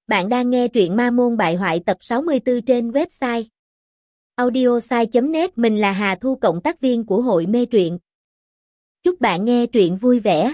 Bạn đang nghe truyện Ma Môn Bại Hoại tập 64 trên website audiosai.net. Mình là Hà Thu, cộng tác viên của hội mê truyện. Chúc bạn nghe truyện vui vẻ.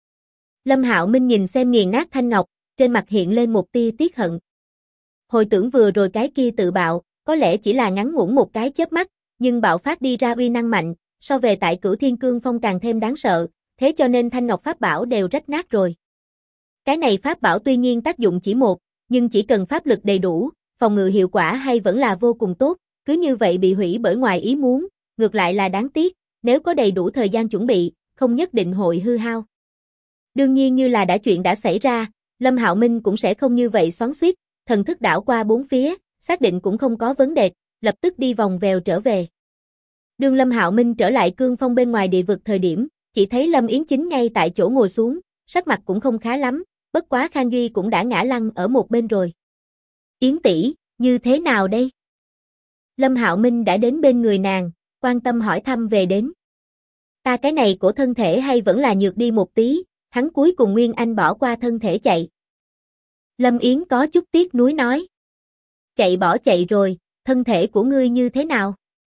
Lâm Hạo Minh nhìn xem nghiền nát thanh ngọc, trên mặt hiện lên một tia tiếc hận. Hồi tưởng vừa rồi cái kia tự bạo, có lẽ chỉ là ngắn ngủn một cái chớp mắt, nhưng bạo phát đi ra uy năng mạnh, so về tại Cửu Thiên Cương Phong càng thêm đáng sợ, thế cho nên thanh ngọc pháp bảo đều rách nát rồi. Cái này pháp bảo tuy nhiên tác dụng chỉ một, nhưng chỉ cần pháp lực đầy đủ, phòng ngự hiệu quả hay vẫn là vô cùng tốt, cứ như vậy bị hủy bởi ngoài ý muốn, ngược lại là đáng tiếc, nếu có đầy đủ thời gian chuẩn bị, không nhất định hội hư hao. Đương nhiên như là chuyện đã xảy ra, Lâm Hạo Minh cũng sẽ không như vậy xoắn xuýt, thần thức đảo qua bốn phía, xác định cũng không có vấn đề, lập tức đi vòng vèo trở về. Đương Lâm Hạo Minh trở lại cương phong bên ngoài địa vực thời điểm, chỉ thấy Lâm Yến Chính ngay tại chỗ ngồi xuống, sắc mặt cũng không khá lắm, bất quá Khang Duy cũng đã ngã lăn ở một bên rồi. Yến tỷ, như thế nào đây? Lâm Hạo Minh đã đến bên người nàng, quan tâm hỏi thăm về đến. Ta cái này của thân thể hay vẫn là nhược đi một tí, hắn cuối cùng Nguyên Anh bỏ qua thân thể chạy. Lâm Yến có chút tiếc nuối nói. Chạy bỏ chạy rồi, thân thể của ngươi như thế nào?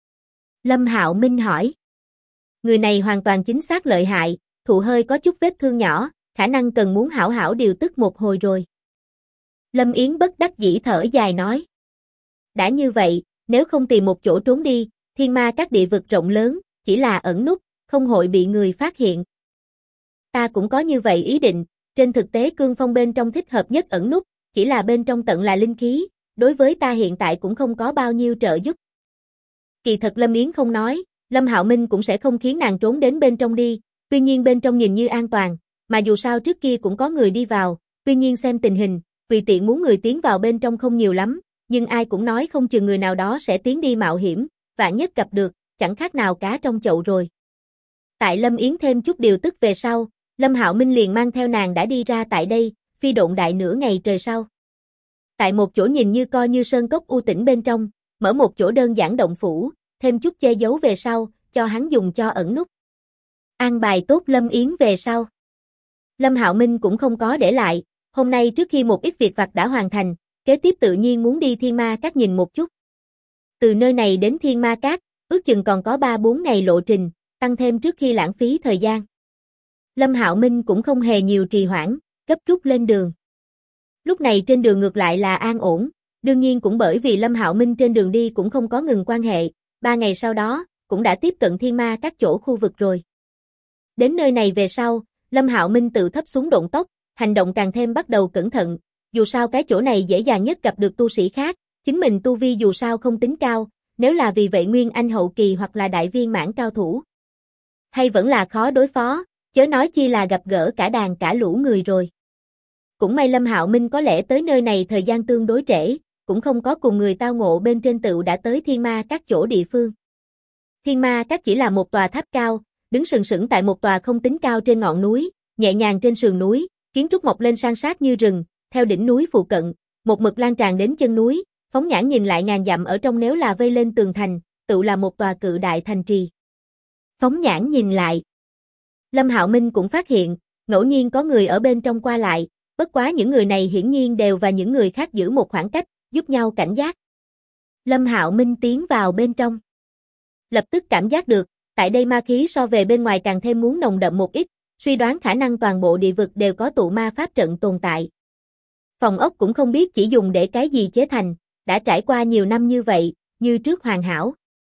Lâm Hạo Minh hỏi. Người này hoàn toàn chính xác lợi hại, thụ hơi có chút vết thương nhỏ, khả năng cần muốn hảo hảo điều tức một hồi rồi. Lâm Yến bất đắc dĩ thở dài nói. Đã như vậy, nếu không tìm một chỗ trốn đi, thiên ma các địa vực rộng lớn, chỉ là ẩn núp, không hội bị người phát hiện. Ta cũng có như vậy ý định, trên thực tế cương phong bên trong thích hợp nhất ẩn núp, chỉ là bên trong tận là linh khí, đối với ta hiện tại cũng không có bao nhiêu trợ giúp. Kỳ thật Lâm Yến không nói, Lâm Hạo Minh cũng sẽ không khiến nàng trốn đến bên trong đi, tuy nhiên bên trong nhìn như an toàn, mà dù sao trước kia cũng có người đi vào, tuy nhiên xem tình hình, tùy tiện muốn người tiến vào bên trong không nhiều lắm, nhưng ai cũng nói không chừng người nào đó sẽ tiến đi mạo hiểm, vạn nhất gặp được, chẳng khác nào cá trong chậu rồi. Tại Lâm Yến thêm chút điều tức về sau, Lâm Hạo Minh liền mang theo nàng đã đi ra tại đây, phi độn đại nửa ngày trời sau. Tại một chỗ nhìn như coi như sơn cốc u tĩnh bên trong, mở một chỗ đơn giản động phủ, thêm chút che giấu về sau, cho hắn dùng cho ẩn núp. An bài tốt Lâm Yến về sau. Lâm Hạo Minh cũng không có để lại, hôm nay trước khi một ít việc vặt đã hoàn thành, kế tiếp tự nhiên muốn đi Thiên Ma Các nhìn một chút. Từ nơi này đến Thiên Ma Các, ước chừng còn có 3-4 ngày lộ trình, tăng thêm trước khi lãng phí thời gian. Lâm Hạo Minh cũng không hề nhiều trì hoãn, gấp rút lên đường. Lúc này trên đường ngược lại là an ổn, đương nhiên cũng bởi vì Lâm Hạo Minh trên đường đi cũng không có ngừng quan hệ, 3 ngày sau đó, cũng đã tiếp cận Thiên Ma Các chỗ khu vực rồi. Đến nơi này về sau, Lâm Hạo Minh tự thấp xuống độn tốc, hành động càng thêm bắt đầu cẩn thận, dù sao cái chỗ này dễ dàng nhất gặp được tu sĩ khác, chính mình tu vi dù sao không tính cao, nếu là vì vậy Nguyên Anh hậu kỳ hoặc là đại viên mãn cao thủ, hay vẫn là khó đối phó, chớ nói chi là gặp gỡ cả đàn cả lũ người rồi. Cũng may Lâm Hạo Minh có lẽ tới nơi này thời gian tương đối trễ, cũng không có cùng người tao ngộ bên trên tựu đã tới Thiên Ma Các chỗ địa phương. Thiên Ma Các chỉ là một tòa tháp cao, đứng sừng sững tại một tòa không tính cao trên ngọn núi, nhẹ nhàng trên sườn núi, kiến trúc mọc lên san sát như rừng, theo đỉnh núi phụ cận, một mực lan tràn đến chân núi, phóng nhãn nhìn lại ngàn dặm ở trong nếu là vây lên tường thành, tự là một tòa cự đại thành trì. Phóng nhãn nhìn lại, Lâm Hạo Minh cũng phát hiện, ngẫu nhiên có người ở bên trong qua lại, bất quá những người này hiển nhiên đều và những người khác giữ một khoảng cách, giúp nhau cảnh giác. Lâm Hạo Minh tiến vào bên trong. Lập tức cảm giác được, tại đây ma khí so về bên ngoài càng thêm muốn nồng đậm một ít, suy đoán khả năng toàn bộ địa vực đều có tụ ma pháp trận tồn tại. Phòng ốc cũng không biết chỉ dùng để cái gì chế thành, đã trải qua nhiều năm như vậy, như trước hoàn hảo.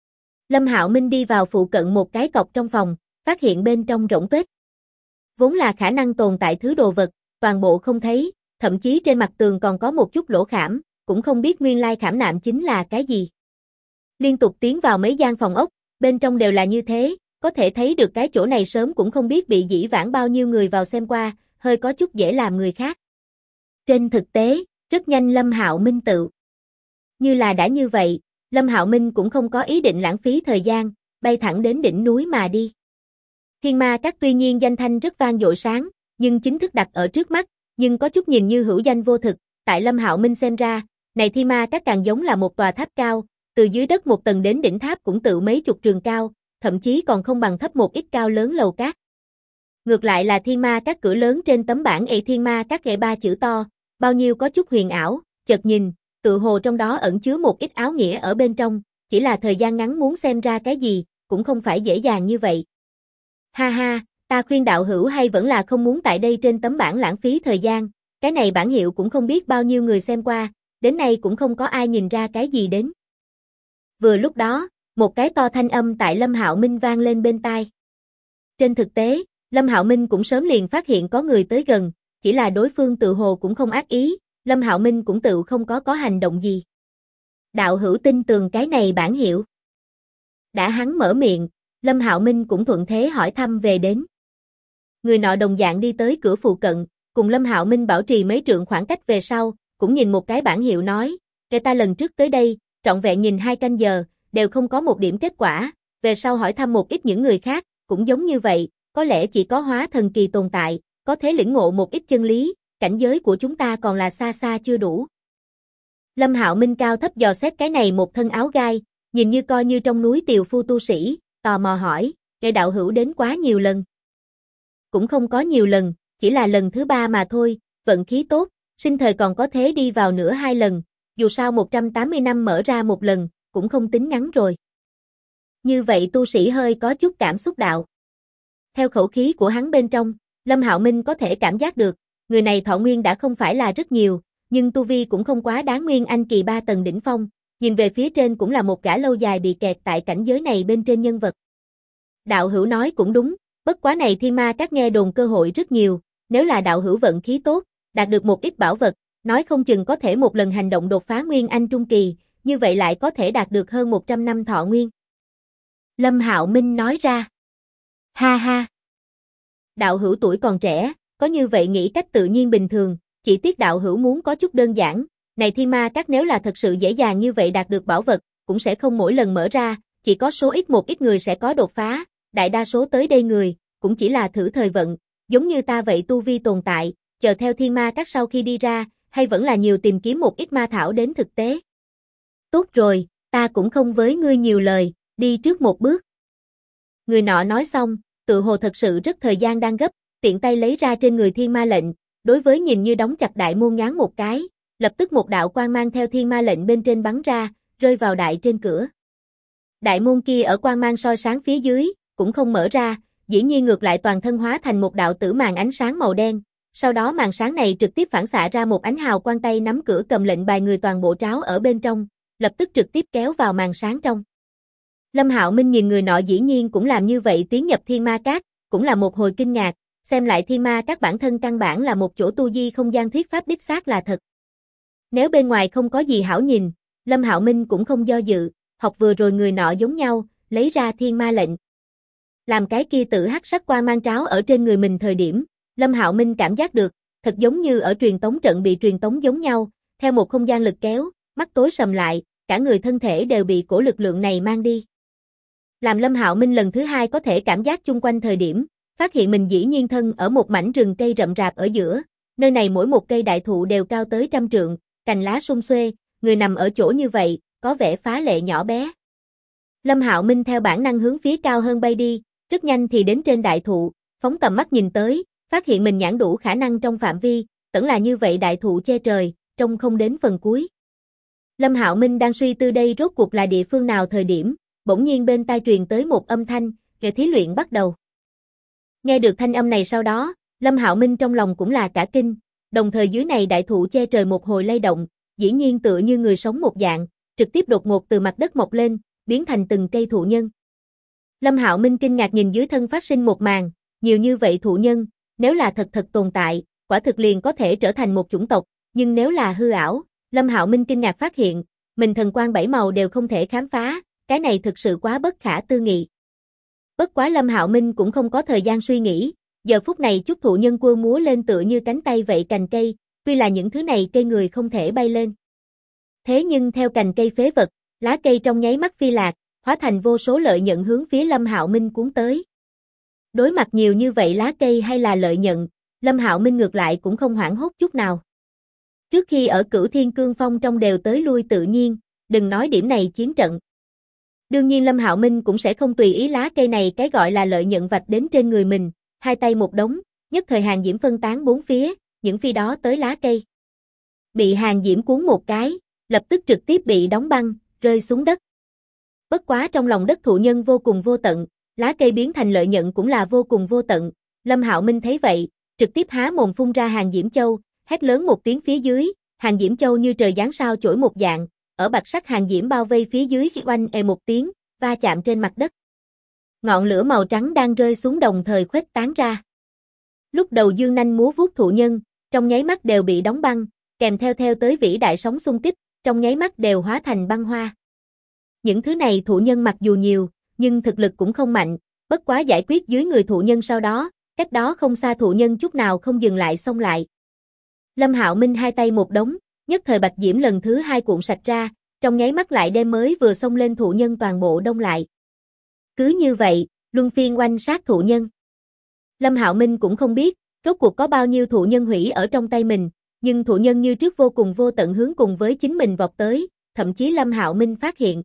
Lâm Hạo Minh đi vào phụ cận một cái cọc trong phòng, phát hiện bên trong rỗng tuếch. Vốn là khả năng tồn tại thứ đồ vật, toàn bộ không thấy, thậm chí trên mặt tường còn có một chút lỗ khảm, cũng không biết nguyên lai khảm nạm chính là cái gì. Liên tục tiến vào mấy gian phòng ốc, bên trong đều là như thế, có thể thấy được cái chỗ này sớm cũng không biết bị dĩ vãng bao nhiêu người vào xem qua, hơi có chút dễ làm người khác. Trên thực tế, rất nhanh Lâm Hạo Minh tự. Như là đã như vậy, Lâm Hạo Minh cũng không có ý định lãng phí thời gian, bay thẳng đến đỉnh núi mà đi. Thiên Ma Các tuy nhiên danh thanh rất vang dội sáng, nhưng chính thức đặt ở trước mắt, nhưng có chút nhìn như hữu danh vô thực, tại Lâm Hạo Minh xem ra, này Thiên Ma Các càng giống là một tòa tháp cao, từ dưới đất một tầng đến đỉnh tháp cũng tự mấy chục trường cao, thậm chí còn không bằng thấp một ít cao lớn lầu cát. Ngược lại là Thiên Ma Các cửa lớn trên tấm bảng Thiên Ma Các gậy 3 chữ to, bao nhiêu có chút huyền ảo, chợt nhìn, tự hồ trong đó ẩn chứa một ít áo nghĩa ở bên trong, chỉ là thời gian ngắn muốn xem ra cái gì, cũng không phải dễ dàng như vậy. Ha ha, ta khuyên đạo hữu hay vẫn là không muốn tại đây trên tấm bảng lãng phí thời gian, cái này bản hiệu cũng không biết bao nhiêu người xem qua, đến nay cũng không có ai nhìn ra cái gì đến. Vừa lúc đó, một cái to thanh âm tại Lâm Hạo Minh vang lên bên tai. Trên thực tế, Lâm Hạo Minh cũng sớm liền phát hiện có người tới gần, chỉ là đối phương tự hồ cũng không ác ý, Lâm Hạo Minh cũng tự không có hành động gì. Đạo hữu tin tường cái này bản hiệu. Đã hắn mở miệng, Lâm Hạo Minh cũng thuận thế hỏi thăm về đến. Người nọ đồng dạng đi tới cửa phụ cận, cùng Lâm Hạo Minh bảo trì mấy trượng khoảng cách về sau, cũng nhìn một cái bản hiệu nói, kể ta lần trước tới đây, trọn vẹn nhìn 2 canh giờ, đều không có một điểm kết quả, về sau hỏi thăm một ít những người khác, cũng giống như vậy, có lẽ chỉ có hóa thần kỳ tồn tại, có thể lĩnh ngộ một ít chân lý, cảnh giới của chúng ta còn là xa xa chưa đủ. Lâm Hạo Minh cao thấp dò xét cái này một thân áo gai, nhìn như coi như trong núi tiều phu tu sĩ, tò mò hỏi, kẻ đạo hữu đến quá nhiều lần. Cũng không có nhiều lần, chỉ là lần thứ 3 mà thôi, vận khí tốt, sinh thời còn có thế đi vào nữa 2 lần, dù sao 180 năm mở ra một lần, cũng không tính ngắn rồi. Như vậy tu sĩ hơi có chút cảm xúc đạo. Theo khẩu khí của hắn bên trong, Lâm Hạo Minh có thể cảm giác được, người này thọ nguyên đã không phải là rất nhiều, nhưng tu vi cũng không quá đáng nguyên anh kỳ 3 tầng đỉnh phong, nhìn về phía trên cũng là một gã lâu dài bị kẹt tại cảnh giới này bên trên nhân vật. Đạo hữu nói cũng đúng, bất quá này Thiên Ma Các nghe đồn cơ hội rất nhiều, nếu là đạo hữu vận khí tốt, đạt được một ít bảo vật, nói không chừng có thể một lần hành động đột phá nguyên anh trung kỳ, như vậy lại có thể đạt được hơn 100 năm thọ nguyên. Lâm Hạo Minh nói ra. Ha ha. Đạo hữu tuổi còn trẻ, có như vậy nghĩ cách tự nhiên bình thường, chỉ tiếc đạo hữu muốn có chút đơn giản, này Thiên Ma Các nếu là thật sự dễ dàng như vậy đạt được bảo vật, cũng sẽ không mỗi lần mở ra, chỉ có số ít một ít người sẽ có đột phá, đại đa số tới đây người, cũng chỉ là thử thời vận, giống như ta vậy tu vi tồn tại, chờ theo Thiên Ma Các sau khi đi ra, hay vẫn là nhiều tìm kiếm một ít ma thảo đến thực tế. Tốt rồi, ta cũng không với ngươi nhiều lời, đi trước một bước. Người nọ nói xong, tự hồ thật sự rất thời gian đang gấp, tiện tay lấy ra trên người thiên ma lệnh, đối với nhìn như đóng chặt đại môn nhoáng một cái, lập tức một đạo quang mang theo thiên ma lệnh bên trên bắn ra, rơi vào đại trên cửa. Đại môn kia ở quang mang soi sáng phía dưới, cũng không mở ra, dĩ nhiên ngược lại toàn thân hóa thành một đạo tử màn ánh sáng màu đen, sau đó màn sáng này trực tiếp phản xạ ra một ánh hào quang tay nắm cửa cầm lệnh bài người toàn bộ tráo ở bên trong, lập tức trực tiếp kéo vào màn sáng trong. Lâm Hạo Minh nhìn người nọ dĩ nhiên cũng làm như vậy tiến nhập Thiên Ma Các, cũng là một hồi kinh ngạc, xem lại Thiên Ma Các bản thân căn bản là một chỗ tu di không gian thuyết pháp đích xác là thật. Nếu bên ngoài không có gì hảo nhìn, Lâm Hạo Minh cũng không do dự, học vừa rồi người nọ giống nhau, lấy ra thiên ma lệnh. Làm cái kia tự hắc sắc quang mang tráo ở trên người mình thời điểm, Lâm Hạo Minh cảm giác được, thật giống như ở truyền tống trận bị truyền tống giống nhau, theo một không gian lực kéo, mắt tối sầm lại, cả người thân thể đều bị cổ lực lượng này mang đi. Làm Lâm Hạo Minh lần thứ 2 có thể cảm giác chung quanh thời điểm, phát hiện mình dĩ nhiên thân ở một mảnh rừng cây rậm rạp ở giữa, nơi này mỗi một cây đại thụ đều cao tới 100 trượng, cành lá sum xuê, người nằm ở chỗ như vậy, có vẻ phá lệ nhỏ bé. Lâm Hạo Minh theo bản năng hướng phía cao hơn bay đi, rất nhanh thì đến trên đại thụ, phóng tầm mắt nhìn tới, phát hiện mình nhãn đủ khả năng trong phạm vi, tẩn là như vậy đại thụ che trời, trông không đến phần cuối. Lâm Hạo Minh đang suy tư đây rốt cuộc là địa phương nào thời điểm, bỗng nhiên bên tai truyền tới một âm thanh, kẻ thí luyện bắt đầu. Nghe được thanh âm này sau đó, Lâm Hạo Minh trong lòng cũng là cả kinh, đồng thời dưới này đại thụ che trời một hồi lay động, dĩ nhiên tựa như người sống một dạng, trực tiếp đột ngột từ mặt đất mọc lên, biến thành từng cây thụ nhân. Lâm Hạo Minh kinh ngạc nhìn dưới thân phát sinh một màn, nhiều như vậy thụ nhân, nếu là thật tồn tại, quả thực liền có thể trở thành một chủng tộc, nhưng nếu là hư ảo, Lâm Hạo Minh kinh ngạc phát hiện, mình thần quang 7 màu đều không thể khám phá, cái này thực sự quá bất khả tư nghị. Bất quá Lâm Hạo Minh cũng không có thời gian suy nghĩ, giờ phút này chút thụ nhân quơ múa lên tựa như cánh tay vậy cành cây, tuy là những thứ này cây người không thể bay lên. Thế nhưng theo cành cây phế vật, lá cây trong nháy mắt phi lạc, hóa thành vô số lợi nhận hướng phía Lâm Hạo Minh cuốn tới. Đối mặt nhiều như vậy lá cây hay là lợi nhận, Lâm Hạo Minh ngược lại cũng không hoảng hốt chút nào. Trước khi ở Cửu Thiên Cương Phong trong đều tới lui tự nhiên, đừng nói điểm này chiến trận. Đương nhiên Lâm Hạo Minh cũng sẽ không tùy ý lá cây này cái gọi là lợi nhận vạch đến trên người mình, hai tay một đống, nhất thời hàng diễm phân tán bốn phía, những phi đó tới lá cây. Bị Hàn Diễm cuốn một cái, lập tức trực tiếp bị đóng băng, rơi xuống đất. Bất quá trong lòng đất thụ nhân vô cùng vô tận, lá cây biến thành lợi nhận cũng là vô cùng vô tận. Lâm Hạo Minh thấy vậy, trực tiếp há mồm phun ra Hàn Diễm Châu, hét lớn một tiếng phía dưới, Hàn Diễm Châu như trời giáng sao chổi một dạng, ở bạch sắc Hàn Diễm bao vây phía dưới khi oanh một tiếng, va chạm trên mặt đất. Ngọn lửa màu trắng đang rơi xuống đồng thời khuếch tán ra. Lúc đầu dương nanh múa vuốt thụ nhân, trong nháy mắt đều bị đóng băng, kèm theo tới vĩ đại sóng xung kích, trong nháy mắt đều hóa thành băng hoa. Những thứ này thụ nhân mặc dù nhiều, nhưng thực lực cũng không mạnh, bất quá giải quyết dưới người thụ nhân sau đó, cách đó không xa thụ nhân chút nào không dừng lại xông lại. Lâm Hạo Minh hai tay một đống, nhất thời bạch diễm lần thứ hai cuộn sạch ra, trong nháy mắt lại đem mới vừa xông lên thụ nhân toàn bộ đông lại. Cứ như vậy, luân phiên oanh sát thụ nhân. Lâm Hạo Minh cũng không biết, rốt cuộc có bao nhiêu thụ nhân hủy ở trong tay mình, nhưng thụ nhân như trước vô cùng vô tận hướng cùng với chính mình vọt tới, thậm chí Lâm Hạo Minh phát hiện.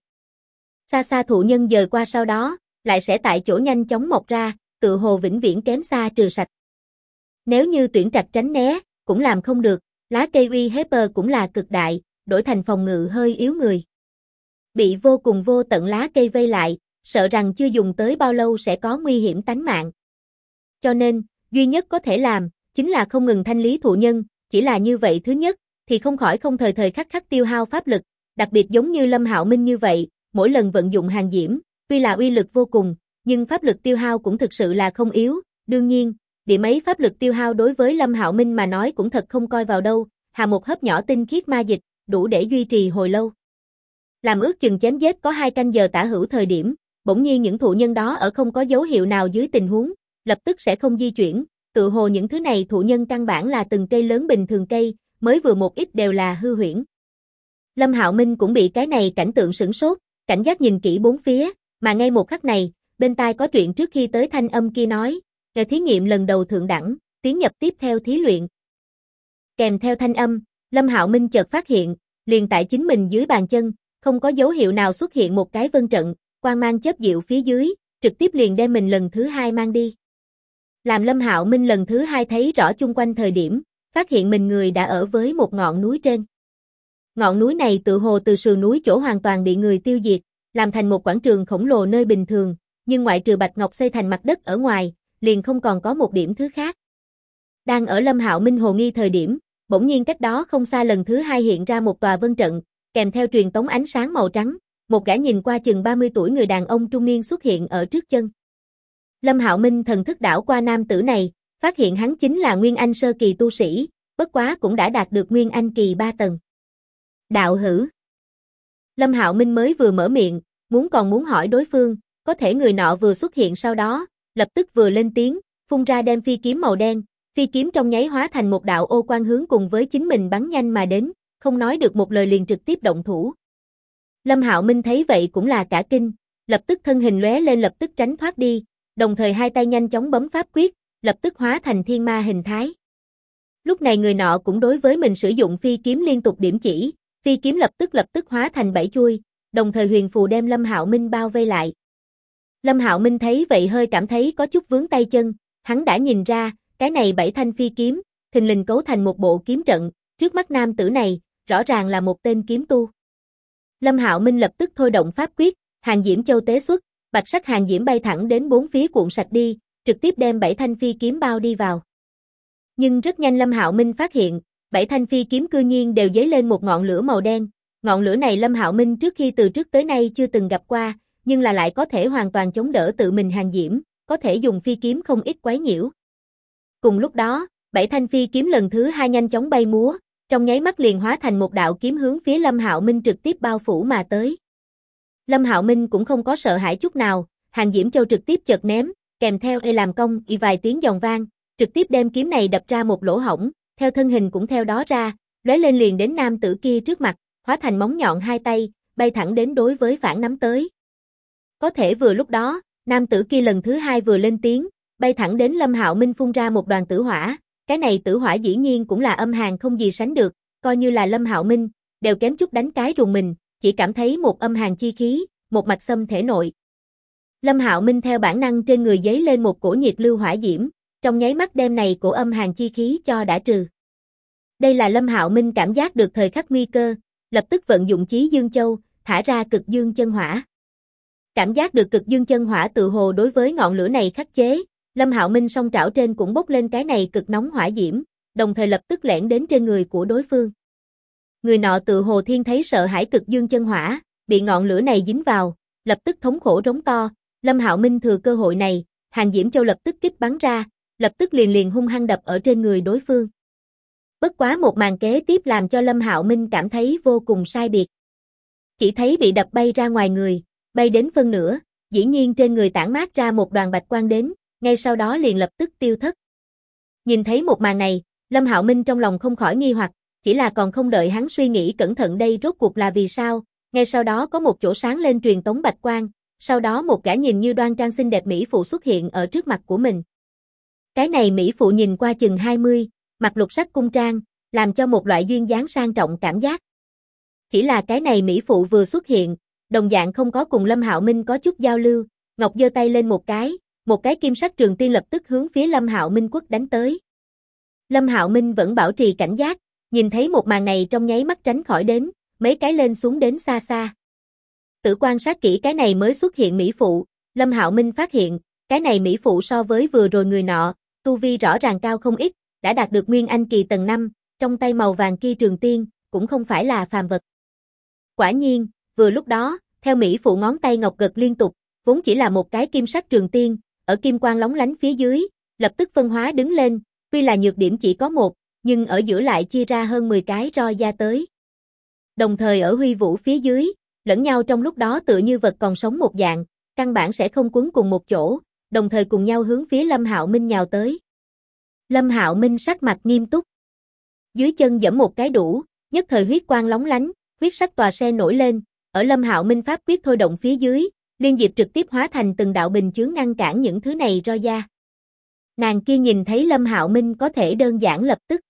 Xa xa thụ nhân dời qua sau đó, lại sẽ tại chỗ nhanh chóng mọc ra, tự hồ vĩnh viễn kém xa trừ sạch. Nếu như tuyển trạch tránh né, cũng làm không được, lá cây uy hiếp cũng là cực đại, đổi thành phòng ngự hơi yếu người. Bị vô cùng vô tận lá cây vây lại, sợ rằng chưa dùng tới bao lâu sẽ có nguy hiểm tánh mạng. Cho nên, duy nhất có thể làm, chính là không ngừng thanh lý thụ nhân, chỉ là như vậy thứ nhất, thì không khỏi không thời thời khắc khắc tiêu hao pháp lực, đặc biệt giống như Lâm Hạo Minh như vậy, mỗi lần vận dụng Hàn Diễm, tuy là uy lực vô cùng, nhưng pháp lực tiêu hao cũng thực sự là không yếu, đương nhiên, điểm ấy pháp lực tiêu hao đối với Lâm Hạo Minh mà nói cũng thật không coi vào đâu, hà một hớp nhỏ tinh khiết ma dịch, đủ để duy trì hồi lâu. Làm ước chừng chém giết có 2 canh giờ tả hữu thời điểm, bỗng nhiên những thụ nhân đó ở không có dấu hiệu nào dưới tình huống, lập tức sẽ không di chuyển, tự hồ những thứ này thụ nhân căn bản là từng cây lớn bình thường cây, mới vừa một ít đều là hư huyễn. Lâm Hạo Minh cũng bị cái này cảnh tượng sửng sốt, cảnh giác nhìn kỹ bốn phía, mà ngay một khắc này, bên tai có chuyện trước khi tới thanh âm kia nói, thí nghiệm lần đầu thượng đẳng, tiến nhập tiếp theo thí luyện. Kèm theo thanh âm, Lâm Hạo Minh chợt phát hiện, liền tại chính mình dưới bàn chân, không có dấu hiệu nào xuất hiện một cái vân trận, quang mang chớp diệu phía dưới, trực tiếp liền đem mình lần thứ hai mang đi. Làm Lâm Hạo Minh lần thứ hai thấy rõ chung quanh thời điểm, phát hiện mình người đã ở với một ngọn núi trên. Ngọn núi này tự hồ từ sườn núi chỗ hoàn toàn bị người tiêu diệt, làm thành một quảng trường khổng lồ nơi bình thường, nhưng ngoại trừ bạch ngọc xây thành mặt đất ở ngoài, liền không còn có một điểm thứ khác. Đang ở Lâm Hạo Minh hồ nghi thời điểm, bỗng nhiên cách đó không xa lần thứ hai hiện ra một tòa vân trận, kèm theo truyền tống ánh sáng màu trắng, một gã nhìn qua chừng 30 tuổi người đàn ông trung niên xuất hiện ở trước chân. Lâm Hạo Minh thần thức đảo qua nam tử này, phát hiện hắn chính là Nguyên Anh sơ kỳ tu sĩ, bất quá cũng đã đạt được Nguyên Anh kỳ 3 tầng. Đạo hữu. Lâm Hạo Minh mới vừa mở miệng, muốn hỏi đối phương, có thể người nọ vừa xuất hiện sau đó, lập tức vừa lên tiếng, phun ra đem phi kiếm màu đen, phi kiếm trong nháy hóa thành một đạo ô quang hướng cùng với chính mình bắn nhanh mà đến, không nói được một lời liền trực tiếp động thủ. Lâm Hạo Minh thấy vậy cũng là cả kinh, lập tức thân hình lóe lên lập tức tránh thoát đi, đồng thời hai tay nhanh chóng bấm pháp quyết, lập tức hóa thành thiên ma hình thái. Lúc này người nọ cũng đối với mình sử dụng phi kiếm liên tục điểm chỉ, phi kiếm lập tức hóa thành 7 chuôi, đồng thời huyền phù đem Lâm Hạo Minh bao vây lại. Lâm Hạo Minh thấy vậy hơi cảm thấy có chút vướng tay chân, hắn đã nhìn ra, cái này 7 thanh phi kiếm, thình lình cấu thành một bộ kiếm trận, trước mắt nam tử này, rõ ràng là một tên kiếm tu. Lâm Hạo Minh lập tức thôi động pháp quyết, Hàn Diễm Châu tế xuất, bạch sắc Hàn Diễm bay thẳng đến bốn phía cuộn sạch đi, trực tiếp đem 7 thanh phi kiếm bao đi vào. Nhưng rất nhanh Lâm Hạo Minh phát hiện, 7 thanh phi kiếm cư nhiên đều dấy lên một ngọn lửa màu đen, ngọn lửa này Lâm Hạo Minh trước khi từ trước tới nay chưa từng gặp qua, nhưng là lại có thể hoàn toàn chống đỡ tự mình Hàn Diễm, có thể dùng phi kiếm không ít quấy nhiễu. Cùng lúc đó, 7 thanh phi kiếm lần thứ hai nhanh chóng bay múa, trong nháy mắt liền hóa thành một đạo kiếm hướng phía Lâm Hạo Minh trực tiếp bao phủ mà tới. Lâm Hạo Minh cũng không có sợ hãi chút nào, Hàn Diễm Châu trực tiếp chợt ném, kèm theo làm công vài tiếng giòn vang, trực tiếp đem kiếm này đập ra một lỗ hổng, theo thân hình cũng theo đó ra, lóe lên liền đến nam tử kia trước mặt, hóa thành móng nhọn hai tay, bay thẳng đến đối với phản nắm tới. Có thể vừa lúc đó, nam tử kia lần thứ hai vừa lên tiếng, bay thẳng đến Lâm Hạo Minh phun ra một đoàn tử hỏa, cái này tử hỏa dĩ nhiên cũng là âm hàn không gì sánh được, coi như là Lâm Hạo Minh, đều kém chút đánh cái rùng mình, chỉ cảm thấy một âm hàn chi khí, một mạch xâm thể nội. Lâm Hạo Minh theo bản năng trên người giấy lên một cổ nhiệt lưu hỏa diễm, trong nháy mắt đem này cổ âm hàn chi khí cho đã trừ. Đây là Lâm Hạo Minh cảm giác được thời khắc nguy cơ, lập tức vận dụng Chí Dương Châu, thả ra Cực Dương Chân Hỏa. Cảm giác được Cực Dương Chân Hỏa tự hồ đối với ngọn lửa này khắc chế, Lâm Hạo Minh song trảo trên cũng bốc lên cái này cực nóng hỏa diễm, đồng thời lập tức lẻn đến trên người của đối phương. Người nọ tự hồ thiên thấy sợ hãi Cực Dương Chân Hỏa, bị ngọn lửa này dính vào, lập tức thống khổ rống to, Lâm Hạo Minh thừa cơ hội này, Hàng Diễm Châu lập tức kích bắn ra, lập tức liền hung hăng đập ở trên người đối phương. Bất quá một màn kế tiếp làm cho Lâm Hạo Minh cảm thấy vô cùng sai biệt. Chỉ thấy bị đập bay ra ngoài người, bay đến phân nửa, dĩ nhiên trên người tản mát ra một đoàn bạch quang đến, ngay sau đó liền lập tức tiêu thất. Nhìn thấy một màn này, Lâm Hạo Minh trong lòng không khỏi nghi hoặc, chỉ là còn không đợi hắn suy nghĩ cẩn thận đây rốt cuộc là vì sao, ngay sau đó có một chỗ sáng lên truyền tống bạch quang, sau đó một gã nhìn như đoan trang xinh đẹp mỹ phụ xuất hiện ở trước mặt của mình. Cái này mỹ phụ nhìn qua chừng 20, mặc lục sắc cung trang, làm cho một loại duyên dáng sang trọng cảm giác. Chỉ là cái này mỹ phụ vừa xuất hiện, đồng dạng không có cùng Lâm Hạo Minh có chút giao lưu, Ngọc giơ tay lên một cái kim sắc trường tiên lập tức hướng phía Lâm Hạo Minh quất đánh tới. Lâm Hạo Minh vẫn bảo trì cảnh giác, nhìn thấy một màn này trong nháy mắt tránh khỏi đến, mấy cái lên xuống đến xa xa. Tự quan sát kỹ cái này mới xuất hiện mỹ phụ, Lâm Hạo Minh phát hiện, cái này mỹ phụ so với vừa rồi người nọ, tu vi rõ ràng cao không ít, đã đạt được Nguyên Anh kỳ tầng 5, trong tay màu vàng kia trường tiên, cũng không phải là phàm vật. Quả nhiên, vừa lúc đó, theo mỹ phụ ngón tay ngọc gật liên tục, vốn chỉ là một cái kim sắc trường tiên, ở kim quang lóng lánh phía dưới, lập tức phân hóa đứng lên, tuy là nhược điểm chỉ có một, nhưng ở giữa lại chia ra hơn 10 cái roi da tới. Đồng thời ở huy vũ phía dưới, lẫn nhau trong lúc đó tựa như vật còn sống một dạng, căn bản sẽ không quấn cùng một chỗ, đồng thời cùng nhau hướng phía Lâm Hạo Minh nhào tới. Lâm Hạo Minh sắc mặt nghiêm túc. Dưới chân giẫm một cái đủ, nhất thời huyết quang lóng lánh, huyết sắc tòa sen nổi lên, ở Lâm Hạo Minh pháp quyết thôi động phía dưới, liên diệp trực tiếp hóa thành từng đạo bình chướng ngăn cản những thứ này roi da. Nàng kia nhìn thấy Lâm Hạo Minh có thể đơn giản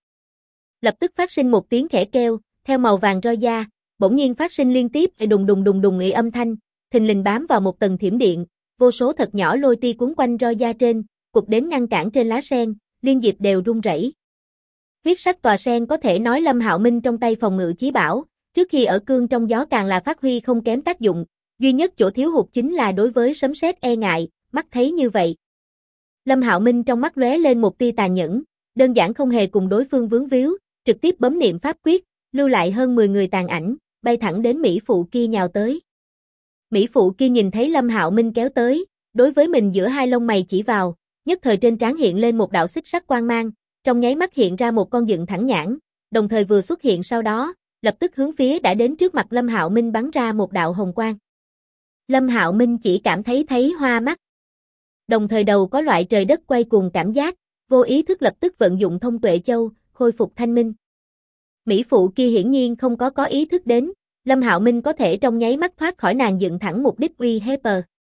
lập tức phát sinh một tiếng khẽ kêu, theo màu vàng roi da, bỗng nhiên phát sinh liên tiếp đùng đùng ị âm thanh, thình lình bám vào một tầng thiểm điện, vô số thật nhỏ lôi ti cuốn quanh roi da trên, cục đến ngăn cản trên lá sen, liên diệp đều rung rẩy. Huyết sắc tòa sen có thể nói Lâm Hạo Minh trong tay phòng ngự chí bảo, trước khi ở cương trong gió càng là phát huy không kém tác dụng, duy nhất chỗ thiếu hụt chính là đối với sấm sét e ngại, mắt thấy như vậy. Lâm Hạo Minh trong mắt lóe lên một tia tàn nhẫn, đơn giản không hề cùng đối phương vướng víu, trực tiếp bấm niệm pháp quyết, lưu lại hơn 10 người tàn ảnh, bay thẳng đến mỹ phụ kia nhào tới. Mỹ phụ kia nhìn thấy Lâm Hạo Minh kéo tới, đối với mình giữa hai lông mày chỉ vào, nhất thời trên trán hiện lên một đạo xích sắc quang mang, trong nháy mắt hiện ra một con dựng thẳng nhãn, đồng thời vừa xuất hiện sau đó, lập tức hướng phía đã đến trước mặt Lâm Hạo Minh bắn ra một đạo hồng quang. Lâm Hạo Minh chỉ cảm thấy hoa mắt. Đồng thời đầu có loại trời đất quay cuồng cảm giác, vô ý thức lập tức vận dụng Thông Tuệ Châu, khôi phục thanh minh. Mỹ phụ kia hiển nhiên không có ý thức đến, Lâm Hạo Minh có thể trong nháy mắt thoát khỏi nàng dựng thẳng mục đích uy hiếp.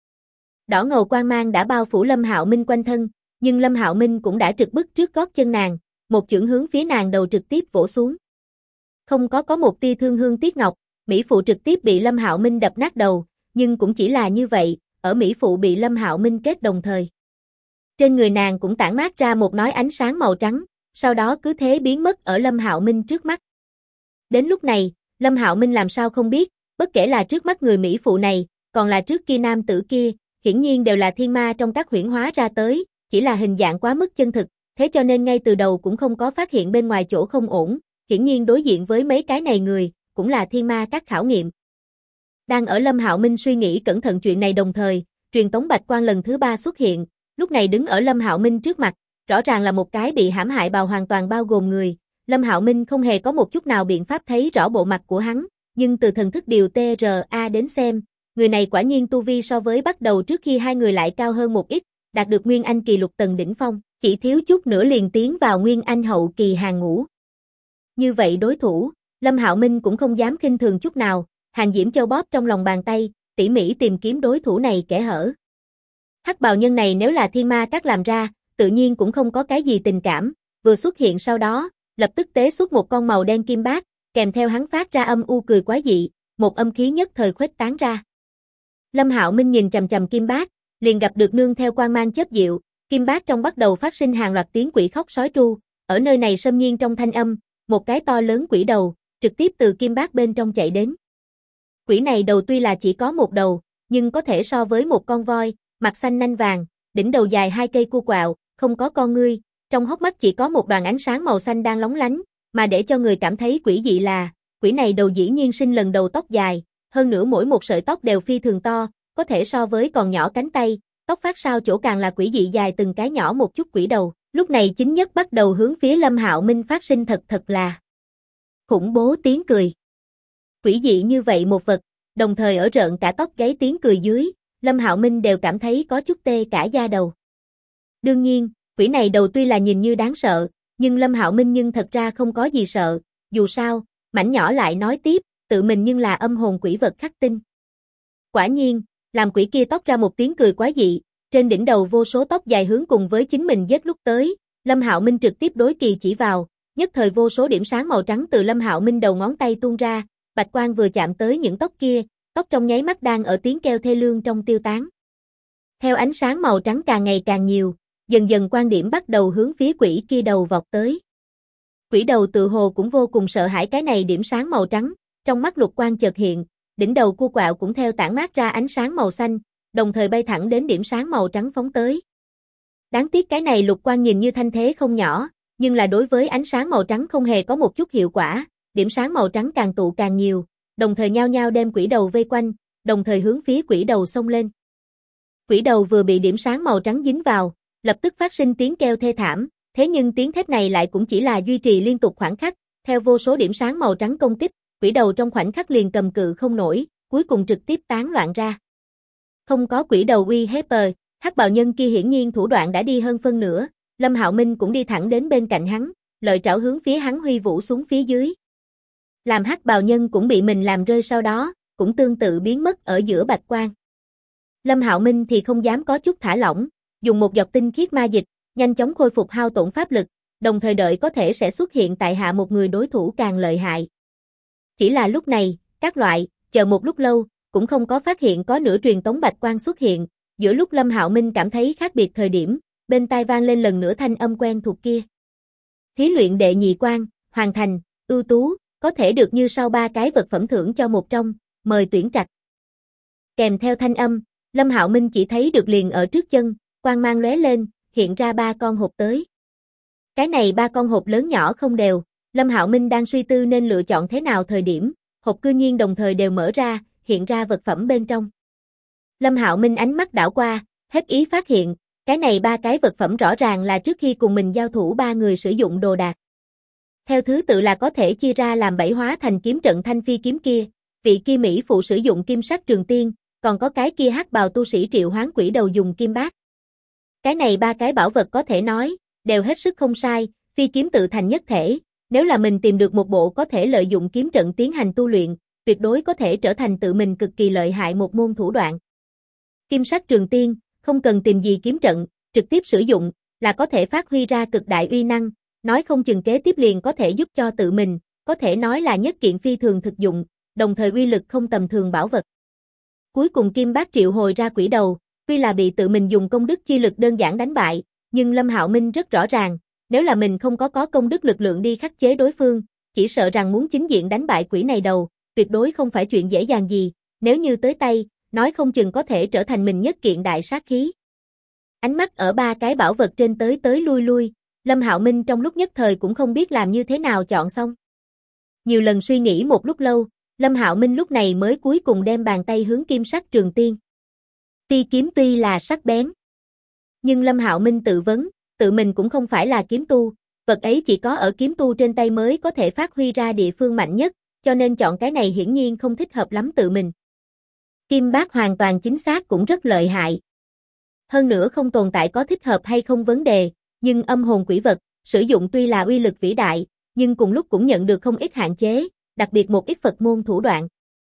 Đỏ ngầu quang mang đã bao phủ Lâm Hạo Minh quanh thân, nhưng Lâm Hạo Minh cũng đã trực bức trước gót chân nàng, một chưởng hướng phía nàng đầu trực tiếp vỗ xuống. Không có một tia thương hương tiếc ngọc, mỹ phụ trực tiếp bị Lâm Hạo Minh đập nát đầu, nhưng cũng chỉ là như vậy, ở mỹ phụ bị Lâm Hạo Minh kết đồng thời. Trên người nàng cũng tản mát ra một nói ánh sáng màu trắng, sau đó cứ thế biến mất ở Lâm Hạo Minh trước mắt. Đến lúc này, Lâm Hạo Minh làm sao không biết, bất kể là trước mắt người mỹ phụ này, còn là trước kia nam tử kia, hiển nhiên đều là thiên ma trong các huyễn hóa ra tới, chỉ là hình dạng quá mức chân thực, thế cho nên ngay từ đầu cũng không có phát hiện bên ngoài chỗ không ổn, hiển nhiên đối diện với mấy cái này người, cũng là thiên ma các khảo nghiệm. Đang ở Lâm Hạo Minh suy nghĩ cẩn thận chuyện này đồng thời, truyền tống bạch quang lần thứ 3 xuất hiện, lúc này đứng ở Lâm Hạo Minh trước mặt, rõ ràng là một cái bị hãm hại bào hoàn toàn bao gồm người. Lâm Hạo Minh không hề có một chút nào biện pháp thấy rõ bộ mặt của hắn, nhưng từ thần thức điều TRA đến xem, người này quả nhiên tu vi so với bắt đầu trước khi hai người lại cao hơn một ít, đạt được Nguyên Anh kỳ lục tầng đỉnh phong, chỉ thiếu chút nữa liền tiến vào Nguyên Anh hậu kỳ hàng ngũ. Như vậy đối thủ, Lâm Hạo Minh cũng không dám khinh thường chút nào, Hàng Diễm Châu bóp trong lòng bàn tay, tỉ mỉ tìm kiếm đối thủ này kẽ hở. Hắc bào nhân này nếu là thiên ma các làm ra, tự nhiên cũng không có cái gì tình cảm, vừa xuất hiện sau đó, lập tức tế xuất một con màu đen kim bát, kèm theo hắn phát ra âm u cười quái dị, một âm khí nhất thời khuếch tán ra. Lâm Hạo Minh nhìn chằm chằm kim bát, liền gặp được nương theo quang mang chớp diệu, kim bát trong bắt đầu phát sinh hàng loạt tiếng quỷ khóc sói tru, ở nơi này xâm nhiên trong thanh âm, một cái to lớn quỷ đầu, trực tiếp từ kim bát bên trong chạy đến. Quỷ này đầu tuy là chỉ có một đầu, nhưng có thể so với một con voi, mặt xanh nanh vàng, đỉnh đầu dài 2 cây cua quạo, không có con ngươi, trong hốc mắt chỉ có một đoàn ánh sáng màu xanh đang lóng lánh, mà để cho người cảm thấy quỷ dị là, quỷ này đầu dĩ nhiên sinh lần đầu tóc dài, hơn nữa mỗi một sợi tóc đều phi thường to, có thể so với còn nhỏ cánh tay, tóc phát sao chỗ càng là quỷ dị dài từng cái nhỏ một chút quỷ đầu. Lúc này chính nhất bắt đầu hướng phía Lâm Hạo Minh phát sinh thật là khủng bố tiếng cười. Quỷ dị như vậy một vật, đồng thời ở rợn cả tóc gáy tiếng cười dưới, Lâm Hạo Minh đều cảm thấy có chút tê cả da đầu. Đương nhiên, quỷ này đầu tuy là nhìn như đáng sợ, nhưng Lâm Hạo Minh nhưng thật ra không có gì sợ, dù sao, mảnh nhỏ lại nói tiếp, tự mình nhưng là âm hồn quỷ vật khắc tinh. Quả nhiên, làm quỷ kia toát ra một tiếng cười quái dị, trên đỉnh đầu vô số tóc dài hướng cùng với chính mình giết lúc tới, Lâm Hạo Minh trực tiếp đối kỳ chỉ vào, nhất thời vô số điểm sáng màu trắng từ Lâm Hạo Minh đầu ngón tay tuôn ra, bạch quang vừa chạm tới những tóc kia, tóc trong nháy mắt đang ở tiếng kêu thê lương trong tiêu tán. Theo ánh sáng màu trắng càng ngày càng nhiều, dần dần quan điểm bắt đầu hướng phía quỷ kia đầu vọt tới. Quỷ đầu tự hồ cũng vô cùng sợ hãi cái này điểm sáng màu trắng, trong mắt lục quang chợt hiện, đỉnh đầu cua quạo cũng theo tản mát ra ánh sáng màu xanh, đồng thời bay thẳng đến điểm sáng màu trắng phóng tới. Đáng tiếc cái này lục quang nhìn như thanh thế không nhỏ, nhưng là đối với ánh sáng màu trắng không hề có một chút hiệu quả, điểm sáng màu trắng càng tụ càng nhiều, đồng thời nhao nhao đem quỷ đầu vây quanh, đồng thời hướng phía quỷ đầu xông lên. Quỷ đầu vừa bị điểm sáng màu trắng dính vào, lập tức phát sinh tiếng kêu thê thảm, thế nhưng tiếng thét này lại cũng chỉ là duy trì liên tục khoảng khắc, theo vô số điểm sáng màu trắng công kích, quỷ đầu trong khoảnh khắc liền cầm cự không nổi, cuối cùng trực tiếp tán loạn ra. Không có quỷ đầu uy hiếp, hắc bào nhân kia hiển nhiên thủ đoạn đã đi hơn phân nửa, Lâm Hạo Minh cũng đi thẳng đến bên cạnh hắn, lợi trảo hướng phía hắn huy vũ xuống phía dưới. Làm hắc bào nhân cũng bị mình làm rơi sau đó, cũng tương tự biến mất ở giữa bạch quang. Lâm Hạo Minh thì không dám có chút thả lỏng, dùng một giọt tinh khiết ma dịch, nhanh chóng khôi phục hao tổn pháp lực, đồng thời đợi có thể sẽ xuất hiện tại hạ một người đối thủ càng lợi hại. Chỉ là lúc này, các loại, chờ một lúc lâu, cũng không có phát hiện có nửa truyền tống bạch quang xuất hiện, giữa lúc Lâm Hạo Minh cảm thấy khác biệt thời điểm, bên tai vang lên lần nữa thanh âm quen thuộc kia. Thí luyện đệ nhị quan, hoàn thành, ưu tú, có thể được như sau 3 cái vật phẩm thưởng cho một trong, mời tuyển trạch. Kèm theo thanh âm, Lâm Hạo Minh chỉ thấy được liền ở trước chân, quang mang lóe lên, hiện ra 3 con hộp tới. Cái này 3 con hộp lớn nhỏ không đều, Lâm Hạo Minh đang suy tư nên lựa chọn thế nào thời điểm, hộp cư nhiên đồng thời đều mở ra, hiện ra vật phẩm bên trong. Lâm Hạo Minh ánh mắt đảo qua, hết ý phát hiện, cái này 3 cái vật phẩm rõ ràng là trước khi cùng mình giao thủ 3 người sử dụng đồ đạc. Theo thứ tự là có thể chia ra làm 7 hóa thành kiếm trận thanh phi kiếm kia, vị kia mỹ phụ sử dụng kim sắc trường tiên, còn có cái kia hắc bào tu sĩ triệu hoán quỷ đầu dùng kim bát. Cái này 3 cái bảo vật có thể nói, đều hết sức không sai, phi kiếm tự thành nhất thể, nếu là mình tìm được một bộ có thể lợi dụng kiếm trận tiến hành tu luyện, tuyệt đối có thể trở thành tự mình cực kỳ lợi hại một môn thủ đoạn. Kim sắc trường tiên, không cần tìm gì kiếm trận, trực tiếp sử dụng, là có thể phát huy ra cực đại uy năng, nói không chừng kế tiếp liền có thể giúp cho tự mình, có thể nói là nhất kiện phi thường thực dụng, đồng thời uy lực không tầm thường bảo vật. Cuối cùng kim bát triệu hồi ra quỷ đầu, tuy là bị tự mình dùng công đức chi lực đơn giản đánh bại, nhưng Lâm Hạo Minh rất rõ ràng, nếu là mình không có công đức lực lượng đi khắc chế đối phương, chỉ sợ rằng muốn chính diện đánh bại quỷ này đầu, tuyệt đối không phải chuyện dễ dàng gì, nếu như tới tay, nói không chừng có thể trở thành mình nhất kiện đại sát khí. Ánh mắt ở 3 cái bảo vật trên tới lui, Lâm Hạo Minh trong lúc nhất thời cũng không biết làm như thế nào chọn xong. Nhiều lần suy nghĩ một lúc lâu, Lâm Hạo Minh lúc này mới cuối cùng đem bàn tay hướng kim sắc trường tiên. Ti kiếm tuy là sắc bén, nhưng Lâm Hạo Minh tự vấn, tự mình cũng không phải là kiếm tu, vật ấy chỉ có ở kiếm tu trên tay mới có thể phát huy ra địa phương mạnh nhất, cho nên chọn cái này hiển nhiên không thích hợp lắm tự mình. Kim bát hoàn toàn chính xác cũng rất lợi hại. Hơn nữa không tồn tại có thích hợp hay không vấn đề, nhưng âm hồn quỷ vật, sử dụng tuy là uy lực vĩ đại, nhưng cùng lúc cũng nhận được không ít hạn chế, đặc biệt một ít Phật môn thủ đoạn.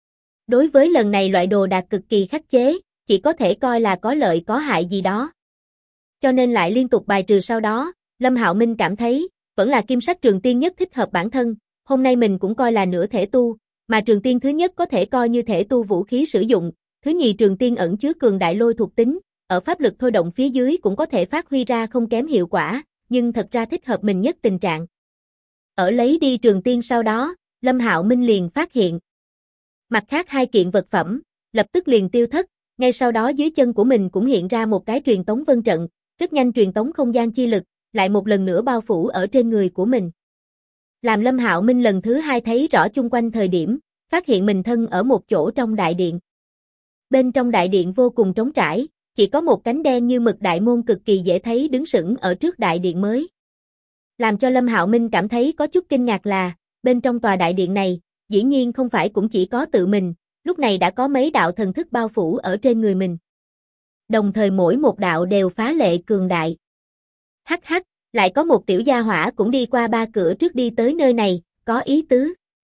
Đối với lần này loại đồ đạc cực kỳ khắc chế, chỉ có thể coi là có lợi có hại gì đó. Cho nên lại liên tục bài trừ sau đó, Lâm Hạo Minh cảm thấy, vẫn là kim sắc trường tiên nhất thích hợp bản thân, hôm nay mình cũng coi là nửa thể tu, mà trường tiên thứ nhất có thể coi như thể tu vũ khí sử dụng, thứ nhì trường tiên ẩn chứa cường đại lôi thuộc tính, ở pháp lực thôi động phía dưới cũng có thể phát huy ra không kém hiệu quả, nhưng thật ra thích hợp mình nhất tình trạng. Ở lấy đi Trường Tiên sau đó, Lâm Hạo Minh liền phát hiện. Mặt khác hai kiện vật phẩm, lập tức liền tiêu thất, ngay sau đó dưới chân của mình cũng hiện ra một cái truyền tống vân trận, rất nhanh truyền tống không gian chi lực, lại một lần nữa bao phủ ở trên người của mình. Làm Lâm Hạo Minh lần thứ hai thấy rõ chung quanh thời điểm, phát hiện mình thân ở một chỗ trong đại điện. Bên trong đại điện vô cùng trống trải, chỉ có một cánh đen như mực đại môn cực kỳ dễ thấy đứng sững ở trước đại điện mới. Làm cho Lâm Hạo Minh cảm thấy có chút kinh ngạc là, bên trong tòa đại điện này, dĩ nhiên không phải cũng chỉ có tự mình, lúc này đã có mấy đạo thần thức bao phủ ở trên người mình. Đồng thời mỗi một đạo đều phá lệ cường đại. Hắc hắc, lại có một tiểu gia hỏa cũng đi qua ba cửa trước đi tới nơi này, có ý tứ.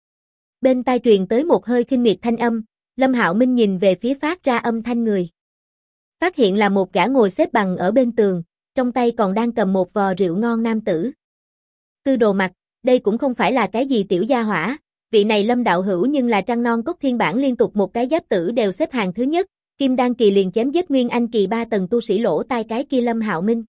Bên tai truyền tới một hơi khinh miệt thanh âm, Lâm Hạo Minh nhìn về phía phát ra âm thanh người. Phát hiện là một gã ngồi xếp bằng ở bên tường, trong tay còn đang cầm một vò rượu ngon nam tử. Tư Đồ Mặc, đây cũng không phải là cái gì tiểu gia hỏa, vị này Lâm đạo hữu nhưng là trăng non cốc thiên bản liên tục một cái giáp tử đều xếp hàng thứ nhất, Kim Đan kỳ liền chém giết Nguyên Anh kỳ 3 tầng tu sĩ lỗ tai cái kia Lâm Hạo Minh.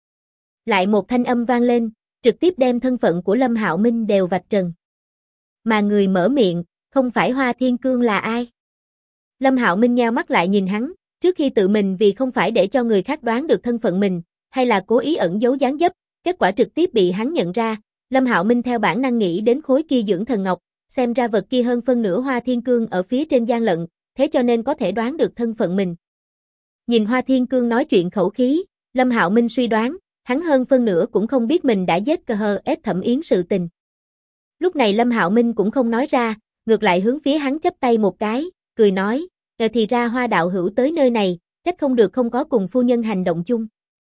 Lại một thanh âm vang lên, trực tiếp đem thân phận của Lâm Hạo Minh đều vạch trần. Mà người mở miệng, không phải Hoa Thiên Cương là ai? Lâm Hạo Minh nheo mắt lại nhìn hắn, trước khi tự mình vì không phải để cho người khác đoán được thân phận mình, hay là cố ý ẩn giấu dáng dấp, kết quả trực tiếp bị hắn nhận ra, Lâm Hạo Minh theo bản năng nghĩ đến khối kia dưỡng thần ngọc, xem ra vật kia hơn phân nửa Hoa Thiên Cương ở phía trên gian lận, thế cho nên có thể đoán được thân phận mình. Nhìn Hoa Thiên Cương nói chuyện khẩu khí, Lâm Hạo Minh suy đoán, hắn hơn phân nửa cũng không biết mình đã giết Cờ Hờ Ết Thẩm Yến sự tình. Lúc này Lâm Hạo Minh cũng không nói ra, ngược lại hướng phía hắn chắp tay một cái, cười nói, thì ra Hoa đạo hữu tới nơi này, trách không được không có cùng phu nhân hành động chung.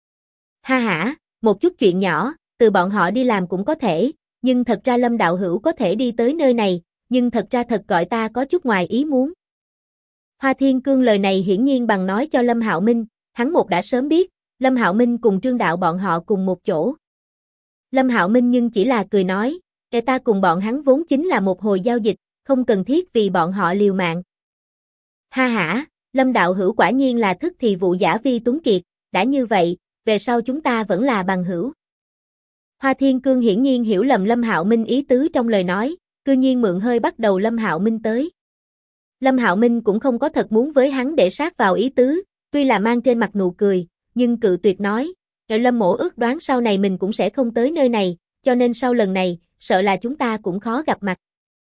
Ha hả, một chút chuyện nhỏ, từ bọn họ đi làm cũng có thể, nhưng thật ra Lâm đạo hữu có thể đi tới nơi này, nhưng thật ra thật gọi ta có chút ngoài ý muốn. Hoa Thiên Cương lời này hiển nhiên bằng nói cho Lâm Hạo Minh, hắn một đã sớm biết, Lâm Hạo Minh cùng Trương đạo bọn họ cùng một chỗ. Lâm Hạo Minh nhưng chỉ là cười nói, ta cùng bọn hắn vốn chính là một hồi giao dịch, không cần thiết vì bọn họ liều mạng. Ha hả, Lâm đạo hữu quả nhiên là thức thì vụ giả vi tuấn kiệt, đã như vậy, về sau chúng ta vẫn là bằng hữu. Hoa Thiên Cương hiển nhiên hiểu lầm Lâm Hạo Minh ý tứ trong lời nói, cư nhiên mượn hơi bắt đầu Lâm Hạo Minh tới. Lâm Hạo Minh cũng không có thật muốn với hắn để sát vào ý tứ, tuy là mang trên mặt nụ cười, nhưng cự tuyệt nói, Lâm mỗ ước đoán sau này mình cũng sẽ không tới nơi này, cho nên sau lần này, sợ là chúng ta cũng khó gặp mặt.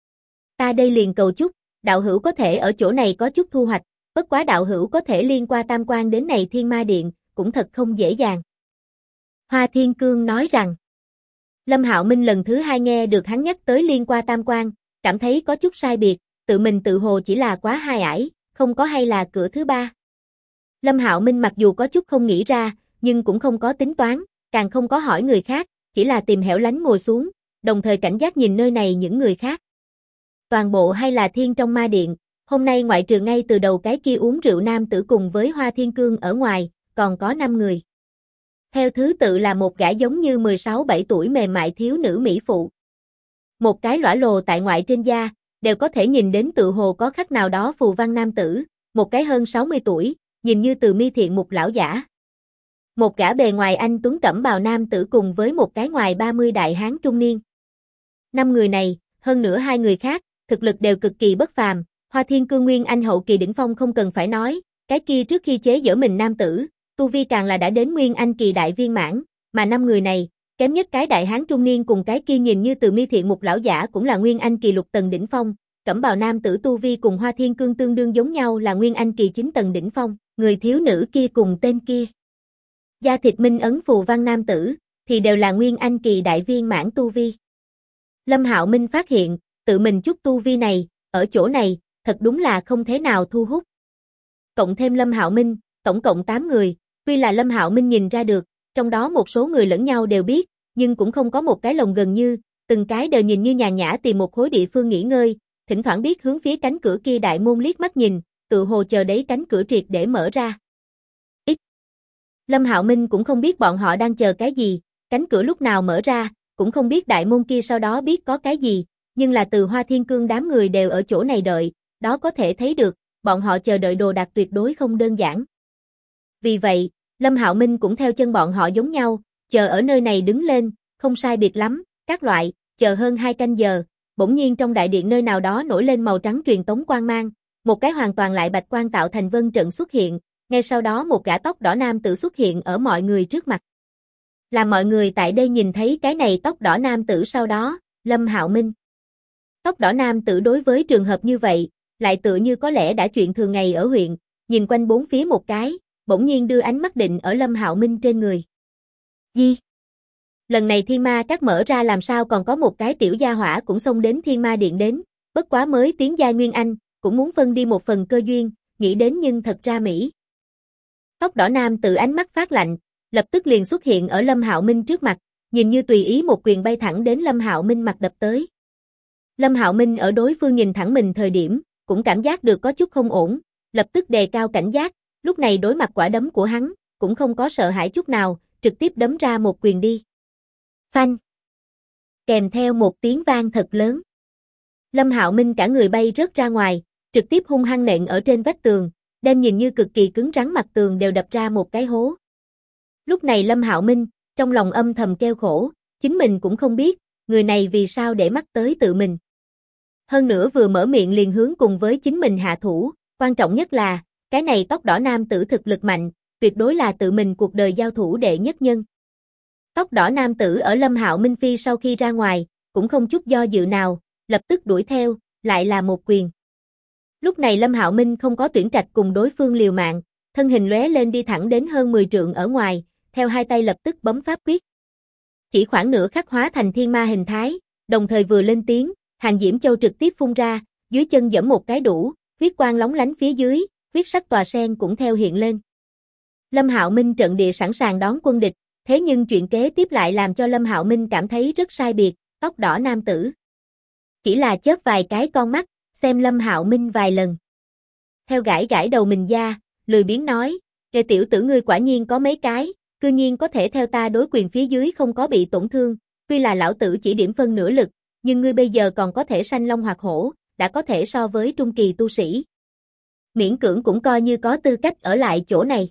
Ta đây liền cầu chúc, đạo hữu có thể ở chỗ này có chút thu hoạch, bất quá đạo hữu có thể liên qua Tam Quan đến này Thiên Ma Điện, cũng thật không dễ dàng. Hoa Thiên Cương nói rằng, Lâm Hạo Minh lần thứ hai nghe được hắn nhắc tới liên qua Tam Quan, cảm thấy có chút sai biệt, tự mình tự hồ chỉ là quá hai ải, không có hay là cửa thứ ba. Lâm Hạo Minh mặc dù có chút không nghĩ ra, nhưng cũng không có tính toán, càng không có hỏi người khác, chỉ là tìm hẻo lánh ngồi xuống, đồng thời cảnh giác nhìn nơi này những người khác. Toàn bộ hay là Thiên trong Ma Điện, hôm nay ngoại trừ ngay từ đầu cái kia uống rượu nam tử cùng với Hoa Thiên Cương ở ngoài, còn có 5 người. Theo thứ tự là một gã giống như 16-17 tuổi mềm mại thiếu nữ mỹ phụ. Một cái lõa lồ tại ngoại trên da, đều có thể nhìn đến tự hồ có khắc nào đó phù văn nam tử, một cái hơn 60 tuổi, nhìn như từ mi thiện mục lão giả. Một gã bề ngoài anh tuấn cẩm bào nam tử cùng với một cái ngoài 30 đại hán trung niên. 5 người này, hơn nữa 2 người khác, thực lực đều cực kỳ bất phàm, Hoa Thiên Cương Nguyên Anh hậu kỳ đỉnh phong không cần phải nói, cái kia trước khi chế giễu mình nam tử, tu vi càng là đã đến Nguyên Anh kỳ đại viên mãn, mà 5 người này, kém nhất cái đại hán trung niên cùng cái kia nhìn như từ mi thiện mục lão giả cũng là Nguyên Anh kỳ lục tầng đỉnh phong, cẩm bào nam tử tu vi cùng Hoa Thiên Cương tương đương giống nhau là Nguyên Anh kỳ 9 tầng đỉnh phong, người thiếu nữ kia cùng tên kia. Da thịt minh ấn phù văn nam tử, thì đều là Nguyên Anh kỳ đại viên mãn tu vi. Lâm Hạo Minh phát hiện, tự mình chút tu vi này, ở chỗ này, thật đúng là không thế nào thu hút. Cộng thêm Lâm Hạo Minh, tổng cộng 8 người, tuy là Lâm Hạo Minh nhìn ra được, trong đó một số người lẫn nhau đều biết, nhưng cũng không có một cái lồng gần như, từng cái đều nhìn như nhàn nhã tìm một khối địa phương nghỉ ngơi, thỉnh thoảng biết hướng phía cánh cửa kia đại môn liếc mắt nhìn, tự hồ chờ đấy cánh cửa triệt để mở ra. Lâm Hạo Minh cũng không biết bọn họ đang chờ cái gì, cánh cửa lúc nào mở ra, cũng không biết đại môn kia sau đó biết có cái gì, nhưng là từ Hoa Thiên Cương đám người đều ở chỗ này đợi, đó có thể thấy được, bọn họ chờ đợi đồ đạc tuyệt đối không đơn giản. Vì vậy, Lâm Hạo Minh cũng theo chân bọn họ giống nhau, chờ ở nơi này đứng lên, không sai biệt lắm, các loại, chờ hơn 2 canh giờ, bỗng nhiên trong đại điện nơi nào đó nổi lên màu trắng truyền tống quang mang, một cái hoàn toàn lại bạch quang tạo thành vân trận xuất hiện, ngay sau đó một gã tóc đỏ nam tử xuất hiện ở mọi người trước mặt. Làm mọi người tại đây nhìn thấy cái này tóc đỏ nam tử sau đó, Lâm Hạo Minh. Tóc đỏ nam tử đối với trường hợp như vậy, lại tựa như có lẽ đã chuyện thường ngày ở huyện, nhìn quanh bốn phía một cái, bỗng nhiên đưa ánh mắt định ở Lâm Hạo Minh trên người. Gì? Lần này thiên ma các mở ra làm sao còn có một cái tiểu gia hỏa cũng xông đến thiên ma điện đến, bất quá mới tiến giai Nguyên Anh, cũng muốn phân đi một phần cơ duyên, nghĩ đến nhưng thật ra Mỹ. Tóc đỏ nam tự ánh mắt phát lạnh, lập tức liền xuất hiện ở Lâm Hạo Minh trước mặt, nhìn như tùy ý một quyền bay thẳng đến Lâm Hạo Minh mặt đập tới. Lâm Hạo Minh ở đối phương nhìn thẳng mình thời điểm, cũng cảm giác được có chút không ổn, lập tức đề cao cảnh giác, lúc này đối mặt quả đấm của hắn, cũng không có sợ hãi chút nào, trực tiếp đấm ra một quyền đi. Phanh! Kèm theo một tiếng vang thật lớn. Lâm Hạo Minh cả người bay rớt ra ngoài, trực tiếp hung hăng nện ở trên vách tường, đem nhìn như cực kỳ cứng rắn mặt tường đều đập ra một cái hố. Lúc này Lâm Hạo Minh, trong lòng âm thầm kêu khổ, chính mình cũng không biết, người này vì sao để mắt tới tự mình. Hơn nữa vừa mở miệng liền hướng cùng với chính mình hạ thủ, quan trọng nhất là, cái này tóc đỏ nam tử thực lực mạnh, tuyệt đối là tự mình cuộc đời giao thủ đệ nhất nhân. Tóc đỏ nam tử ở Lâm Hạo Minh phi sau khi ra ngoài, cũng không chút do dự nào, lập tức đuổi theo, lại là một quyền. Lúc này Lâm Hạo Minh không có tuyển trạch cùng đối phương liều mạng, thân hình lóe lên đi thẳng đến hơn 10 trượng ở ngoài, theo hai tay lập tức bấm pháp quyết. Chỉ khoảng nửa khắc hóa thành thiên ma hình thái, đồng thời vừa lên tiếng, Hàng Diễm Châu trực tiếp phun ra, dưới chân giẫm một cái đủ, huyết quang lóng lánh phía dưới, huyết sắc tòa sen cũng theo hiện lên. Lâm Hạo Minh trận địa sẵn sàng đón quân địch, thế nhưng chuyện kế tiếp lại làm cho Lâm Hạo Minh cảm thấy rất sai biệt, tóc đỏ nam tử. Chỉ là chớp vài cái con mắt, xem Lâm Hạo Minh vài lần. Theo gãi gãi đầu mình da, lười biếng nói, "Kệ tiểu tử ngươi quả nhiên có mấy cái, cư nhiên có thể theo ta đối quyền phía dưới không có bị tổn thương, tuy là lão tử chỉ điểm phân nửa lực, nhưng ngươi bây giờ còn có thể sanh long hoặc hổ, đã có thể so với trung kỳ tu sĩ. Miễn cưỡng cũng coi như có tư cách ở lại chỗ này."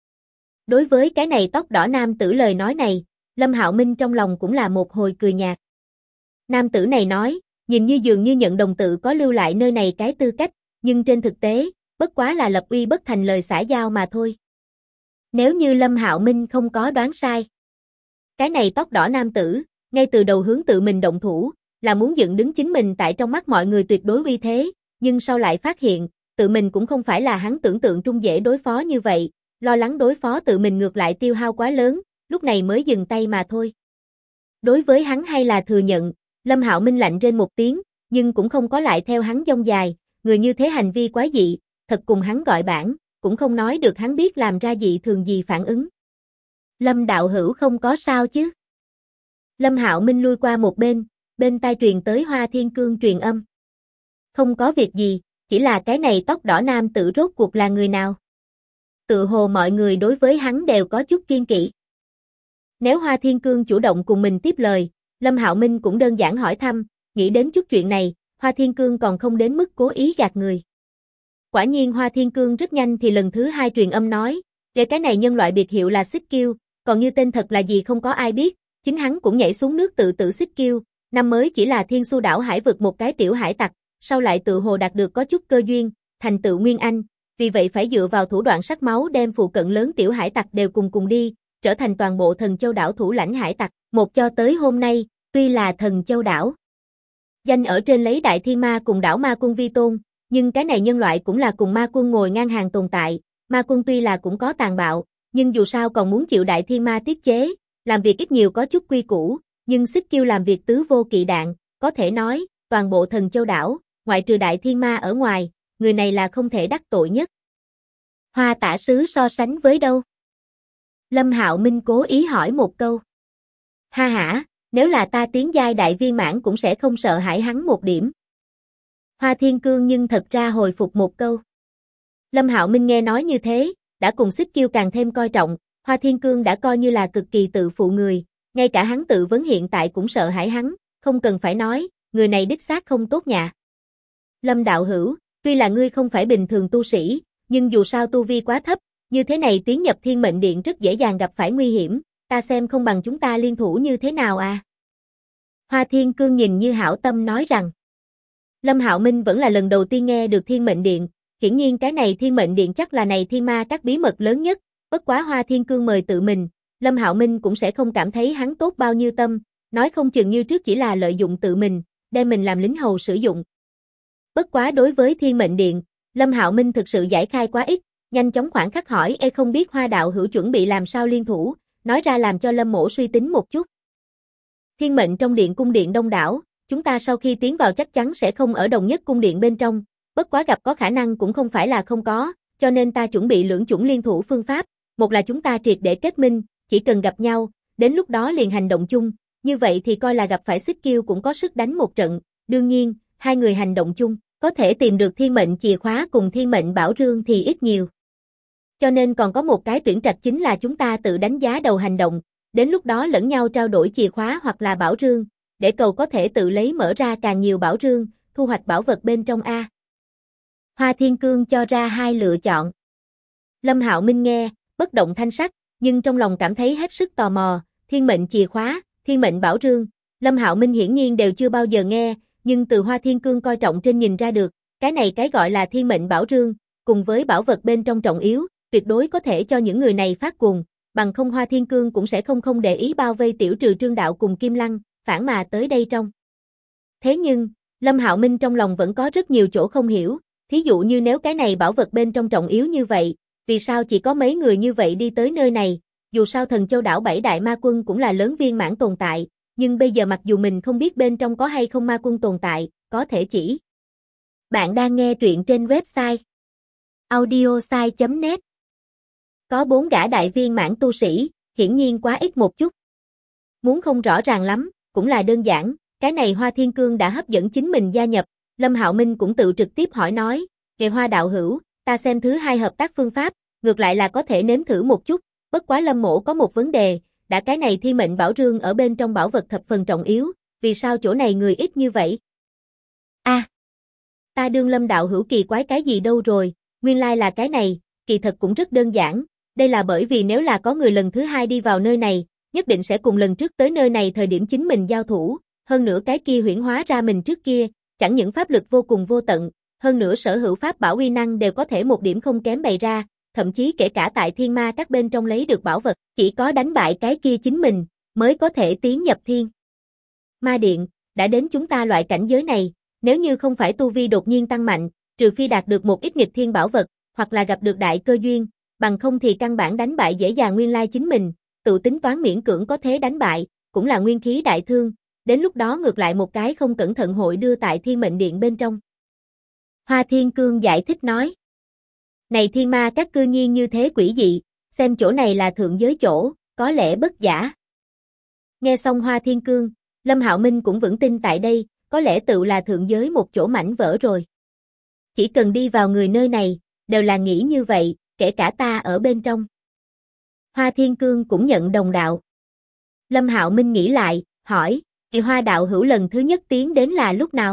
Đối với cái này tóc đỏ nam tử lời nói này, Lâm Hạo Minh trong lòng cũng là một hồi cười nhạt. Nam tử này nói, nhìn như dường như nhận đồng tự có lưu lại nơi này cái tư cách, nhưng trên thực tế, bất quá là lập uy bất thành lời xã giao mà thôi. Nếu như Lâm Hạo Minh không có đoán sai, cái này tóc đỏ nam tử, ngay từ đầu hướng tự mình động thủ, là muốn dựng đứng chính mình tại trong mắt mọi người tuyệt đối uy thế, nhưng sau lại phát hiện, tự mình cũng không phải là hắn tưởng tượng trung dễ đối phó như vậy, lo lắng đối phó tự mình ngược lại tiêu hao quá lớn, lúc này mới dừng tay mà thôi. Đối với hắn hay là thừa nhận, Lâm Hạo Minh lạnh rên một tiếng, nhưng cũng không có lại theo hắn dông dài, người như thế hành vi quái dị, thật cùng hắn gọi bản, cũng không nói được hắn biết làm ra dị thường gì phản ứng. Lâm đạo hữu không có sao chứ? Lâm Hạo Minh lui qua một bên tai truyền tới Hoa Thiên Cương truyền âm. Không có việc gì, chỉ là cái này tóc đỏ nam tử rốt cuộc là người nào? Tự hồ mọi người đối với hắn đều có chút kiêng kỵ. Nếu Hoa Thiên Cương chủ động cùng mình tiếp lời, Lâm Hạo Minh cũng đơn giản hỏi thăm, nghĩ đến chút chuyện này, Hoa Thiên Cương còn không đến mức cố ý gạt người. Quả nhiên Hoa Thiên Cương rất nhanh thì lần thứ hai truyền âm nói, để cái này nhân loại biệt hiệu là Xích Kiêu, còn như tên thật là gì không có ai biết, chính hắn cũng nhảy xuống nước tự tử Xích Kiêu, năm mới chỉ là Thiên Su đảo hải vực một cái tiểu hải tặc, sau lại tự hồ đạt được có chút cơ duyên, thành tựu Nguyên Anh, vì vậy phải dựa vào thủ đoạn sắc máu đem phụ cận lớn tiểu hải tặc đều cùng đi, trở thành toàn bộ Thần Châu đảo thủ lãnh hải tặc, một cho tới hôm nay, tuy là Thần Châu đảo danh ở trên lấy Đại Thiên Ma cùng đảo Ma Quân vi tôn, nhưng cái này nhân loại cũng là cùng Ma Quân ngồi ngang hàng tồn tại, Ma Quân tuy là cũng có tàn bạo, nhưng dù sao còn muốn chịu Đại Thiên Ma tiết chế, làm việc ít nhiều có chút quy củ, nhưng Xích Kiêu làm việc tứ vô kỵ đạn, có thể nói, toàn bộ Thần Châu đảo, ngoại trừ Đại Thiên Ma ở ngoài, người này là không thể đắc tội nhất. Hoa tả sứ so sánh với đâu? Lâm Hạo Minh cố ý hỏi một câu. Ha hả, nếu là ta tiến giai đại viên mãn cũng sẽ không sợ hãi hắn một điểm. Hoa Thiên Cương nhưng thật ra hồi phục một câu. Lâm Hạo Minh nghe nói như thế, đã cùng Xích Kiêu càng thêm coi trọng, Hoa Thiên Cương đã coi như là cực kỳ tự phụ người, ngay cả hắn tự vấn hiện tại cũng sợ hãi hắn, không cần phải nói, người này đích xác không tốt nhà. Lâm đạo hữu, tuy là ngươi không phải bình thường tu sĩ, nhưng dù sao tu vi quá thấp, như thế này tiến nhập Thiên Mệnh Điện rất dễ dàng gặp phải nguy hiểm, ta xem không bằng chúng ta liên thủ như thế nào à? Hoa Thiên Cương nhìn Như hảo tâm nói rằng. Lâm Hạo Minh vẫn là lần đầu tiên nghe được Thiên Mệnh Điện, hiển nhiên cái này Thiên Mệnh Điện chắc là này thiên ma các bí mật lớn nhất, bất quá Hoa Thiên Cương mời tự mình, Lâm Hạo Minh cũng sẽ không cảm thấy hắn tốt bao nhiêu tâm, nói không chừng như trước chỉ là lợi dụng tự mình, đem mình làm lính hầu sử dụng. Bất quá đối với Thiên Mệnh Điện, Lâm Hạo Minh thực sự giải khai quá ít, nhanh chóng khoảng khắc hỏi không biết Hoa đạo hữu chuẩn bị làm sao liên thủ, nói ra làm cho Lâm Mỗ suy tính một chút. Thiên Mệnh trong điện cung điện đông đảo, chúng ta sau khi tiến vào chắc chắn sẽ không ở đồng nhất cung điện bên trong, bất quá gặp có khả năng cũng không phải là không có, cho nên ta chuẩn bị lưỡng chủng liên thủ phương pháp, một là chúng ta triệt để kết minh, chỉ cần gặp nhau, đến lúc đó liền hành động chung, như vậy thì coi là gặp phải xích kiêu cũng có sức đánh một trận, đương nhiên, hai người hành động chung, có thể tìm được thiên mệnh chìa khóa cùng thiên mệnh bảo rương thì ít nhiều. Cho nên còn có một cái tuyển trạch chính là chúng ta tự đánh giá đầu hành động, đến lúc đó lẫn nhau trao đổi chìa khóa hoặc là bảo rương, để cầu có thể tự lấy mở ra càng nhiều bảo rương, thu hoạch bảo vật bên trong A. Hoa Thiên Cương cho ra hai lựa chọn. Lâm Hạo Minh nghe, bất động thanh sắc, nhưng trong lòng cảm thấy hết sức tò mò, thiên mệnh chìa khóa, thiên mệnh bảo rương, Lâm Hạo Minh hiển nhiên đều chưa bao giờ nghe, nhưng từ Hoa Thiên Cương coi trọng trên nhìn ra được, cái này cái gọi là thiên mệnh bảo rương, cùng với bảo vật bên trong trọng yếu, tuyệt đối có thể cho những người này phát cuồng, bằng không Hoa Thiên Cương cũng sẽ không để ý bao vây tiểu trừ Trương Đạo cùng Kim Lăng, phản mà tới đây trong. Thế nhưng, Lâm Hạo Minh trong lòng vẫn có rất nhiều chỗ không hiểu, thí dụ như nếu cái này bảo vật bên trong trọng yếu như vậy, vì sao chỉ có mấy người như vậy đi tới nơi này, dù sao Thần Châu đảo 7 đại ma quân cũng là lớn viên mãn tồn tại, nhưng bây giờ mặc dù mình không biết bên trong có hay không ma quân tồn tại, có thể chỉ. Bạn đang nghe truyện trên website audiosai.net. Có 4 gã đại viên mãn tu sĩ, hiển nhiên quá ít một chút. Muốn không rõ ràng lắm, cũng là đơn giản, cái này Hoa Thiên Cương đã hấp dẫn chính mình gia nhập, Lâm Hạo Minh cũng tự trực tiếp hỏi nói, "Kệ Hoa đạo hữu, ta xem thứ hai hợp tác phương pháp, ngược lại là có thể nếm thử một chút, bất quá Lâm mỗ có một vấn đề, đã cái này thiên mệnh bảo rương ở bên trong bảo vật thập phần trọng yếu, vì sao chỗ này người ít như vậy?" Ta đương Lâm đạo hữu kỳ quái cái gì đâu rồi, nguyên lai là cái này, kỳ thật cũng rất đơn giản, đây là bởi vì nếu là có người lần thứ hai đi vào nơi này, nhất định sẽ cùng lần trước tới nơi này thời điểm chính mình giao thủ, hơn nữa cái kia huyễn hóa ra mình trước kia, chẳng những pháp lực vô cùng vô tận, hơn nữa sở hữu pháp bảo uy năng đều có thể một điểm không kém bày ra, thậm chí kể cả tại thiên ma các bên trong lấy được bảo vật, chỉ có đánh bại cái kia chính mình, mới có thể tiến nhập thiên ma điện, đã đến chúng ta loại cảnh giới này, nếu như không phải tu vi đột nhiên tăng mạnh, trừ phi đạt được một ít nghịch thiên bảo vật, hoặc là gặp được đại cơ duyên, bằng không thì căn bản đánh bại dễ dàng nguyên lai chính mình, tự tính toán miễn cưỡng có thế đánh bại, cũng là nguyên khí đại thương, đến lúc đó ngược lại một cái không cẩn thận hội đưa tại thiên mệnh điện bên trong. Hoa Thiên Cương giải thích nói, này thiên ma các cư nhiên như thế quỷ dị, xem chỗ này là thượng giới chỗ, có lẽ bất giả. Nghe xong Hoa Thiên Cương, Lâm Hạo Minh cũng vững tin tại đây, có lẽ tự là thượng giới một chỗ mảnh vỡ rồi. Chỉ cần đi vào người nơi này, đều là nghĩ như vậy, kể cả ta ở bên trong. Hoa Thiên Cương cũng nhận đồng đạo. Lâm Hạo Minh nghĩ lại, hỏi, "Kỳ Hoa đạo hữu lần thứ nhất tiến đến là lúc nào?"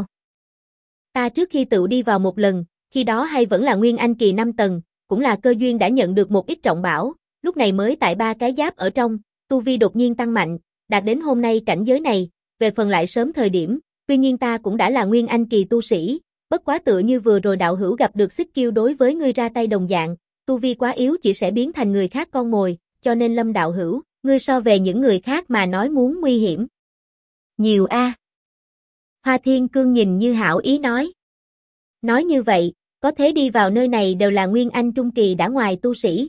Ta trước khi tự đi vào một lần, khi đó hay vẫn là Nguyên Anh kỳ 5 tầng, cũng là cơ duyên đã nhận được một ít trọng bảo, lúc này mới tại 3 cái giáp ở trong, tu vi đột nhiên tăng mạnh, đạt đến hôm nay cảnh giới này, về phần lại sớm thời điểm, tuy nhiên ta cũng đã là Nguyên Anh kỳ tu sĩ, bất quá tựa như vừa rồi đạo hữu gặp được xích kiêu đối với ngươi ra tay đồng dạng, tu vi quá yếu chỉ sẽ biến thành người khác con mồi, cho nên Lâm đạo hữu, ngươi so về những người khác mà nói muốn nguy hiểm nhiều a. Hoa Thiên Cương nhìn Như hảo ý nói. Nói như vậy, có thể đi vào nơi này đều là Nguyên Anh trung kỳ đã ngoài tu sĩ.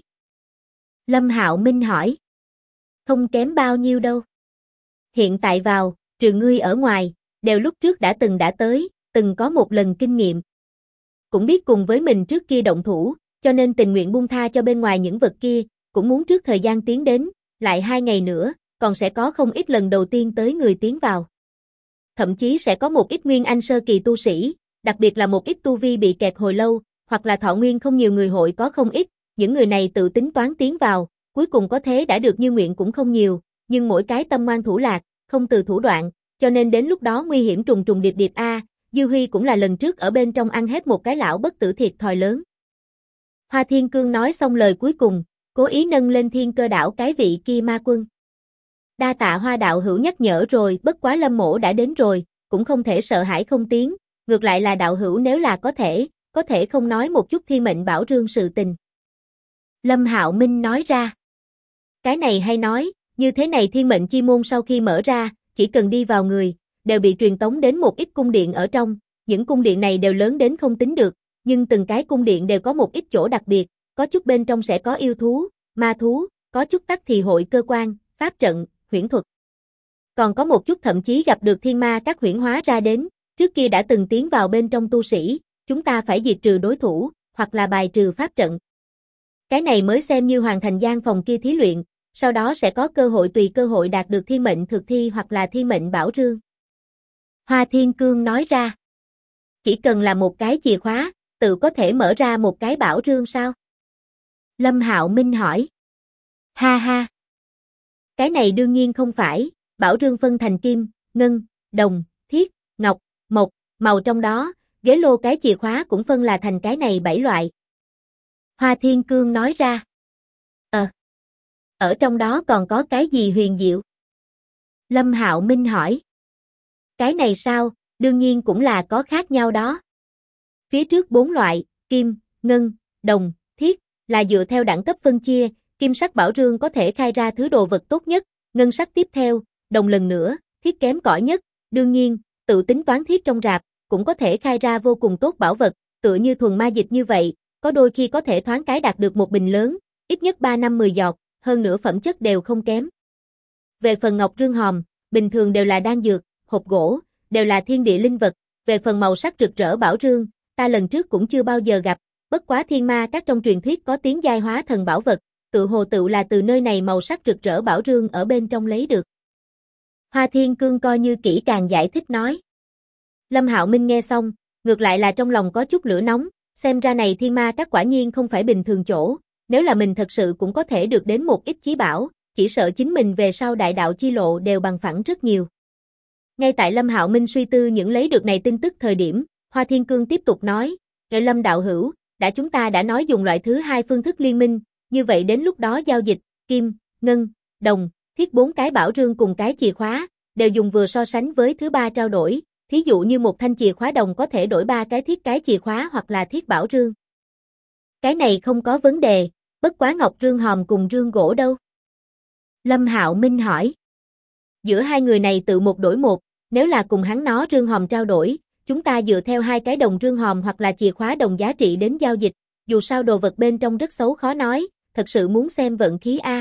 Lâm Hạo Minh hỏi. Không kém bao nhiêu đâu. Hiện tại vào, trừ ngươi ở ngoài, đều lúc trước đã tới, từng có một lần kinh nghiệm. Cũng biết cùng với mình trước kia động thủ, cho nên tình nguyện buông tha cho bên ngoài những vật kia, cũng muốn trước thời gian tiến đến, lại 2 ngày nữa, còn sẽ có không ít lần đầu tiên tới người tiến vào. Thậm chí sẽ có một ít Nguyên Anh sơ kỳ tu sĩ, đặc biệt là một ít tu vi bị kẹt hồi lâu, hoặc là thọ nguyên không nhiều người hội có không ít, những người này tự tính toán tiến vào, cuối cùng có thế đã được như nguyện cũng không nhiều, nhưng mỗi cái tâm ngoan thủ lạc, không từ thủ đoạn, cho nên đến lúc đó nguy hiểm trùng trùng điệp điệp a, Dư Huy cũng là lần trước ở bên trong ăn hết một cái lão bất tử thiệt thòi lớn. Hoa Thiên Cương nói xong lời cuối cùng, cố ý nâng lên Thiên Cơ đảo cái vị kia ma quân. Đa tạ Hoa đạo hữu nhắc nhở rồi, bất quá Lâm mỗ đã đến rồi, cũng không thể sợ hãi không tiến, ngược lại là đạo hữu nếu là có thể không nói một chút Thiên Mệnh Bảo Rương sự tình. Lâm Hạo Minh nói ra. Cái này hay nói, như thế này Thiên Mệnh Chi Môn sau khi mở ra, chỉ cần đi vào người, đều bị truyền tống đến một ít cung điện ở trong, những cung điện này đều lớn đến không tính được, nhưng từng cái cung điện đều có một ít chỗ đặc biệt, có chút bên trong sẽ có yêu thú, ma thú, có chút tắc thì hội cơ quan, pháp trận, huyễn thuật. Còn có một chút thậm chí gặp được thiên ma các huyễn hóa ra đến, trước kia đã từng tiến vào bên trong tu sĩ, chúng ta phải diệt trừ đối thủ, hoặc là bài trừ pháp trận. Cái này mới xem như hoàn thành gian phòng kia thí luyện, sau đó sẽ có cơ hội tùy cơ hội đạt được thiên mệnh thực thi hoặc là thiên mệnh bảo rương. Hoa Thiên Cương nói ra. Chỉ cần là một cái chìa khóa, tự có thể mở ra một cái bảo rương sao? Lâm Hạo Minh hỏi. Ha ha. Cái này đương nhiên không phải, bảo rương phân thành kim, ngân, đồng, thiết, ngọc, mộc, màu trong đó, ghế lô cái chìa khóa cũng phân là thành cái này 7 loại. Hoa Thiên Cương nói ra. Ở trong đó còn có cái gì huyền diệu? Lâm Hạo Minh hỏi. Cái này sao, đương nhiên cũng là có khác nhau đó. Phía trước 4 loại, kim, ngân, đồng, thiết, là dựa theo đẳng cấp phân chia, kim sắc bảo rương có thể khai ra thứ đồ vật tốt nhất, ngân sắc tiếp theo, đồng lần nữa, thiết kém cỏi nhất, đương nhiên, tự tính toán thiết trong rạp, cũng có thể khai ra vô cùng tốt bảo vật, tựa như thuần ma dịch như vậy, có đôi khi có thể thoáng cái đạt được một bình lớn, ít nhất 3 năm 10 giọt, hơn nữa phẩm chất đều không kém. Về phần ngọc rương hòm, bình thường đều là đan dược, hộp gỗ, đều là thiên địa linh vật, về phần màu sắc rực rỡ bảo rương, ta lần trước cũng chưa bao giờ gặp, bất quá thiên ma các trong truyền thuyết có tiếng giai hóa thần bảo vật, tự hồ tự là từ nơi này màu sắc rực rỡ bảo rương ở bên trong lấy được. Hoa Thiên Cương coi như kỹ càng giải thích nói. Lâm Hạo Minh nghe xong, ngược lại là trong lòng có chút lửa nóng, xem ra này thiên ma các quả nhiên không phải bình thường chỗ, nếu là mình thật sự cũng có thể được đến một ít chí bảo, chỉ sợ chính mình về sau đại đạo chi lộ đều bằng phẳng rất nhiều. Ngay tại Lâm Hạo Minh suy tư những lấy được này tin tức thời điểm, Hoa Thiên Cương tiếp tục nói, "Ngài Lâm đạo hữu, chúng ta đã nói dùng loại thứ hai phương thức liên minh, như vậy đến lúc đó giao dịch, kim, ngân, đồng, thiết 4 cái bảo rương cùng cái chìa khóa, đều dùng vừa so sánh với thứ ba trao đổi, thí dụ như một thanh chìa khóa đồng có thể đổi 3 cái thiết cái chìa khóa hoặc là thiết bảo rương." Cái này không có vấn đề, bất quá ngọc rương hòm cùng rương gỗ đâu? Lâm Hạo Minh hỏi. Giữa hai người này tự một đổi một, nếu là cùng hắn nó rương hòm trao đổi, chúng ta dựa theo 2 cái đồng rương hòm hoặc là chìa khóa đồng giá trị đến giao dịch, dù sao đồ vật bên trong rất xấu khó nói, thật sự muốn xem vận khí a.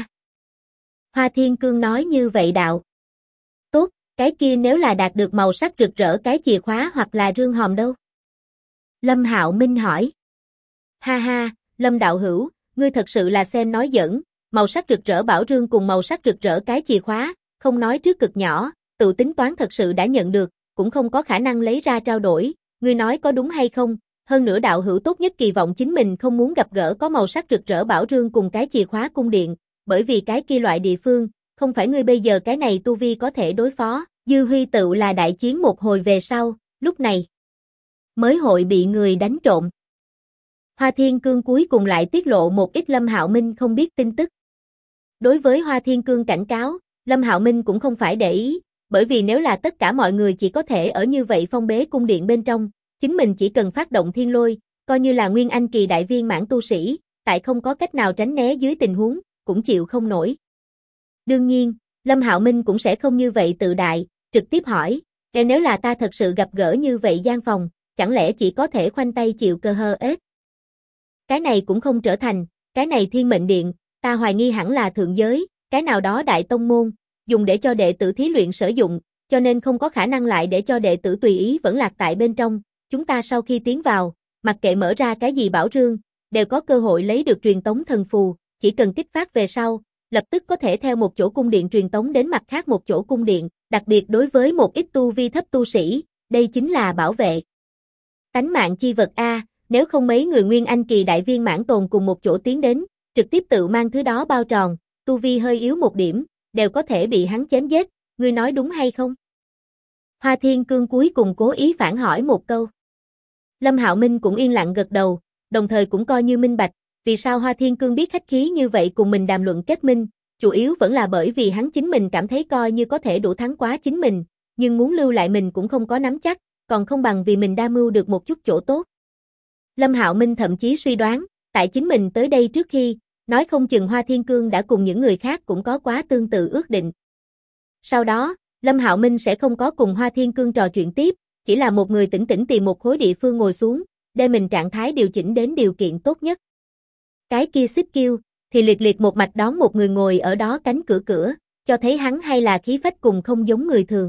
Hoa Thiên Cương nói như vậy đạo. Tốt, cái kia nếu là đạt được màu sắc rực rỡ cái chìa khóa hoặc là rương hòm đâu? Lâm Hạo Minh hỏi. Ha ha, Lâm đạo hữu, ngươi thật sự là xem nói giỡn, màu sắc rực rỡ bảo rương cùng màu sắc rực rỡ cái chìa khóa, không nói trước cực nhỏ, tự tính toán thật sự đã nhận được, cũng không có khả năng lấy ra trao đổi, ngươi nói có đúng hay không? Hơn nữa đạo hữu tốt nhất kỳ vọng chính mình không muốn gặp gỡ có màu sắc rực rỡ bảo rương cùng cái chìa khóa cung điện, bởi vì cái kia loại địa phương, không phải ngươi bây giờ cái này tu vi có thể đối phó, Dư Huy tự là đại chiến một hồi về sau, lúc này mới hội bị người đánh trộm. Hoa Thiên Cương cuối cùng lại tiết lộ một ít Lâm Hạo Minh không biết tin tức. Đối với Hoa Thiên Cương cảnh cáo, Lâm Hạo Minh cũng không phải để ý, bởi vì nếu là tất cả mọi người chỉ có thể ở như vậy phong bế cung điện bên trong, chính mình chỉ cần phát động thiên lôi, coi như là Nguyên Anh kỳ đại viên mãn tu sĩ, tại không có cách nào tránh né dưới tình huống, cũng chịu không nổi. Đương nhiên, Lâm Hạo Minh cũng sẽ không như vậy tự đại, trực tiếp hỏi, nếu là ta thật sự gặp gỡ như vậy gian phòng, chẳng lẽ chỉ có thể khoanh tay chịu cơ hơ ếch? Cái này cũng không trở thành, cái này Thiên Mệnh Điện, ta hoài nghi hẳn là thượng giới, cái nào đó đại tông môn, dùng để cho đệ tử thí luyện sử dụng, cho nên không có khả năng lại để cho đệ tử tùy ý vẫn lạc tại bên trong, chúng ta sau khi tiến vào, mặc kệ mở ra cái gì bảo rương, đều có cơ hội lấy được truyền tống thần phù, chỉ cần kích phát về sau, lập tức có thể theo một chỗ cung điện truyền tống đến mặt khác một chỗ cung điện, đặc biệt đối với một ít tu vi thấp tu sĩ, đây chính là bảo vệ tánh mạng chi vật a, nếu không mấy người Nguyên Anh kỳ đại viên mãn tồn cùng một chỗ tiến đến, trực tiếp tự mang thứ đó bao tròn, tu vi hơi yếu một điểm, đều có thể bị hắn chém giết, ngươi nói đúng hay không? Hoa Thiên Cương cuối cùng cố ý phản hỏi một câu. Lâm Hạo Minh cũng yên lặng gật đầu, đồng thời cũng coi như minh bạch, vì sao Hoa Thiên Cương biết khách khí như vậy cùng mình đàm luận kết minh, chủ yếu vẫn là bởi vì hắn chính mình cảm thấy coi như có thể đủ thắng quá chính mình, nhưng muốn lưu lại mình cũng không có nắm chắc, còn không bằng vì mình đa mưu được một chút chỗ tốt. Lâm Hạo Minh thậm chí suy đoán, tại chính mình tới đây trước khi, nói không chừng Hoa Thiên Cương đã cùng những người khác cũng có quá tương tự ước định. Sau đó, Lâm Hạo Minh sẽ không có cùng Hoa Thiên Cương trò chuyện tiếp, chỉ là một người tĩnh tĩnh tìm một khối địa phương ngồi xuống, đem mình trạng thái điều chỉnh đến điều kiện tốt nhất. Cái kia Xích Kiêu thì liệt liệt một mạch đón một người ngồi ở đó cánh cửa, cho thấy hắn hay là khí phách cùng không giống người thường.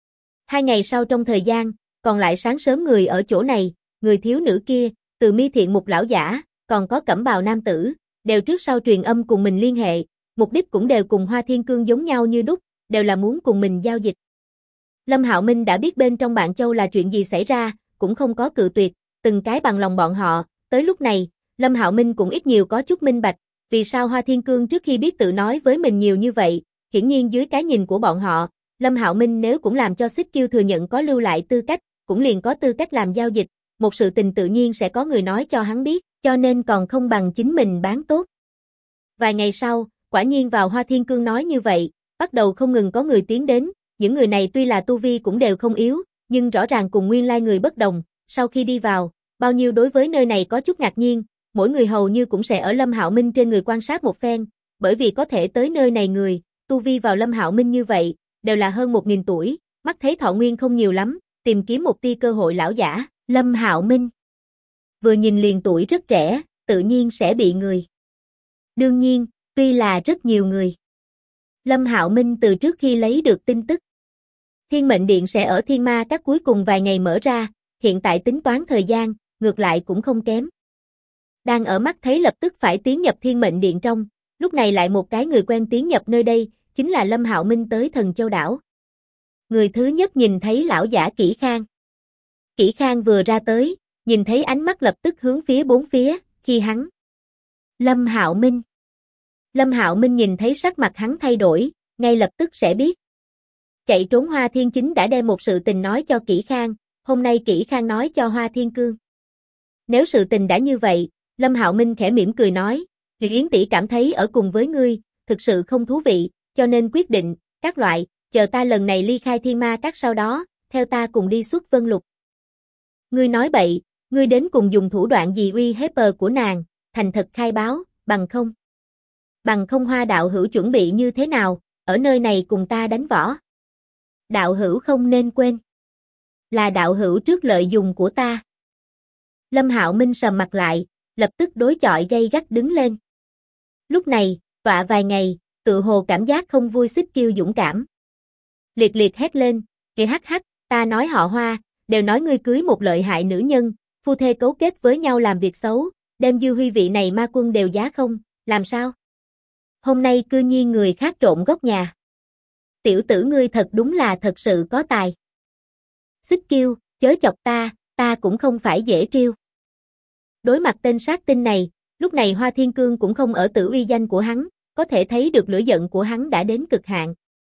2 ngày sau trong thời gian, còn lại sáng sớm người ở chỗ này, người thiếu nữ kia, từ Mi Thiện Mục lão giả, còn có Cẩm Bào nam tử, đều trước sau truyền âm cùng mình liên hệ, mục đích cũng đều cùng Hoa Thiên Cương giống nhau như đúc, đều là muốn cùng mình giao dịch. Lâm Hạo Minh đã biết bên trong Bạn Châu là chuyện gì xảy ra, cũng không có cự tuyệt, từng cái bằng lòng bọn họ, tới lúc này, Lâm Hạo Minh cũng ít nhiều có chút minh bạch, vì sao Hoa Thiên Cương trước khi biết tự nói với mình nhiều như vậy, hiển nhiên dưới cái nhìn của bọn họ, Lâm Hạo Minh nếu cũng làm cho Xích Kiêu thừa nhận có lưu lại tư cách, cũng liền có tư cách làm giao dịch, một sự tình tự nhiên sẽ có người nói cho hắn biết, cho nên còn không bằng chính mình bán tốt. Vài ngày sau, quả nhiên vào Hoa Thiên Cương nói như vậy, bắt đầu không ngừng có người tiến đến, những người này tuy là tu vi cũng đều không yếu, nhưng rõ ràng cùng nguyên lai người bất đồng, sau khi đi vào, bao nhiêu đối với nơi này có chút ngạc nhiên, mỗi người hầu như cũng sẽ ở Lâm Hạo Minh trên người quan sát một phen, bởi vì có thể tới nơi này người, tu vi vào Lâm Hạo Minh như vậy, đều là hơn 1000 tuổi, mắt thấy thọ nguyên không nhiều lắm, tìm kiếm một tia cơ hội lão giả, Lâm Hạo Minh. Vừa nhìn liền tuổi rất trẻ, tự nhiên sẽ bị người. Đương nhiên, tuy là rất nhiều người. Lâm Hạo Minh từ trước khi lấy được tin tức, Thiên Mệnh Điện sẽ ở Thiên Ma Các cuối cùng vài ngày mở ra, hiện tại tính toán thời gian, ngược lại cũng không kém. Đang ở mắt thấy lập tức phải tiến nhập Thiên Mệnh Điện trong, lúc này lại một cái người quen tiến nhập nơi đây, chính là Lâm Hạo Minh tới Thần Châu đảo. Người thứ nhất nhìn thấy lão giả Kỷ Khang. Kỷ Khang vừa ra tới, nhìn thấy ánh mắt lập tức hướng phía bốn phía, khi hắn. Lâm Hạo Minh. Lâm Hạo Minh nhìn thấy sắc mặt hắn thay đổi, ngay lập tức sẽ biết. Chạy trốn Hoa Thiên Chính đã đem một sự tình nói cho Kỷ Khang, hôm nay Kỷ Khang nói cho Hoa Thiên Cương. Nếu sự tình đã như vậy, Lâm Hạo Minh khẽ mỉm cười nói, Nguyệt Yến tỷ cảm thấy ở cùng với ngươi, thực sự không thú vị, cho nên quyết định, các loại, chờ ta lần này ly khai Thiên Ma Các sau đó, theo ta cùng đi xuất Vân Lục. Ngươi nói bậy, ngươi đến cùng dùng thủ đoạn gì uy hiếp của nàng, thành thật khai báo, bằng không. Bằng không Hoa đạo hữu chuẩn bị như thế nào, ở nơi này cùng ta đánh võ. Đạo hữu không nên quên. Là đạo hữu trước lợi dùng của ta. Lâm Hạo Minh sầm mặt lại, lập tức đối chọi gay gắt đứng lên. Lúc này, tọa vài ngày, tự hồ cảm giác không vui Xích Kiêu dũng cảm. Liệt liệt hét lên, kìa hắc hắc, ta nói họ Hoa, đều nói ngươi cưới một lợi hại nữ nhân, phu thê cấu kết với nhau làm việc xấu, đem Dư Huy vị này ma quân đều giá không, làm sao? Hôm nay cư nhiên người khác trộn góc nhà. Tiểu tử ngươi thật đúng là thật sự có tài. Xích Kiêu, chớ chọc ta cũng không phải dễ trêu. Đối mặt tên sát tinh này, lúc này Hoa Thiên Cương cũng không ở tử uy danh của hắn, có thể thấy được lửa giận của hắn đã đến cực hạn.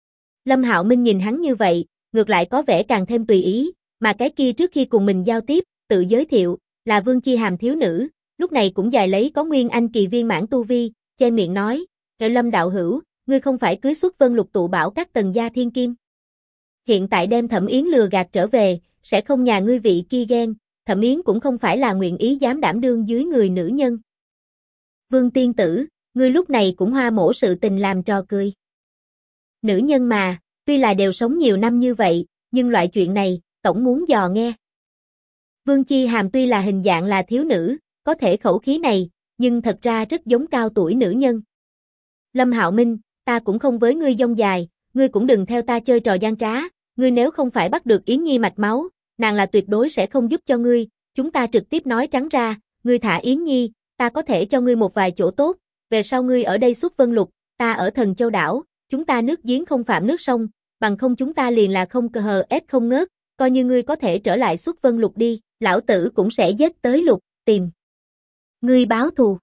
Lâm Hạo Minh nhìn hắn như vậy, ngược lại có vẻ càng thêm tùy ý, mà cái kia trước khi cùng mình giao tiếp, tự giới thiệu, là Vương Chi Hàm thiếu nữ, lúc này cũng dài lấy có Nguyên Anh kỳ viên mãn tu vi, che miệng nói, Lâm đạo hữu, ngươi không phải cưới xuất Vân Lục tụ bảo các tầng gia thiên kim. Hiện tại đem Thẩm Yến lừa gạt trở về, sẽ không nhà ngươi vị kia ghen, Thẩm Yến cũng không phải là nguyện ý dám đảm đương dưới người nữ nhân. Vương tiên tử, ngươi lúc này cũng hoa mổ sự tình làm trò cười. Nữ nhân mà, tuy là đều sống nhiều năm như vậy, nhưng loại chuyện này, tổng muốn dò nghe. Vương Chi Hàm tuy là hình dạng là thiếu nữ, có thể khẩu khí này, nhưng thật ra rất giống cao tuổi nữ nhân. Lâm Hạo Minh, ta cũng không với ngươi dông dài, ngươi cũng đừng theo ta chơi trò gian trá, ngươi nếu không phải bắt được Yến Nhi mạch máu, nàng là tuyệt đối sẽ không giúp cho ngươi, chúng ta trực tiếp nói trắng ra, ngươi thả Yến Nhi, ta có thể cho ngươi một vài chỗ tốt, về sau ngươi ở đây xuất Vân Lục, ta ở Thần Châu đảo, chúng ta nước giếng không phạm nước sông, bằng không chúng ta liền là không cờ ép không ngớt, coi như ngươi có thể trở lại xuất Vân Lục đi, lão tử cũng sẽ giết tới Lục, tìm ngươi báo thù.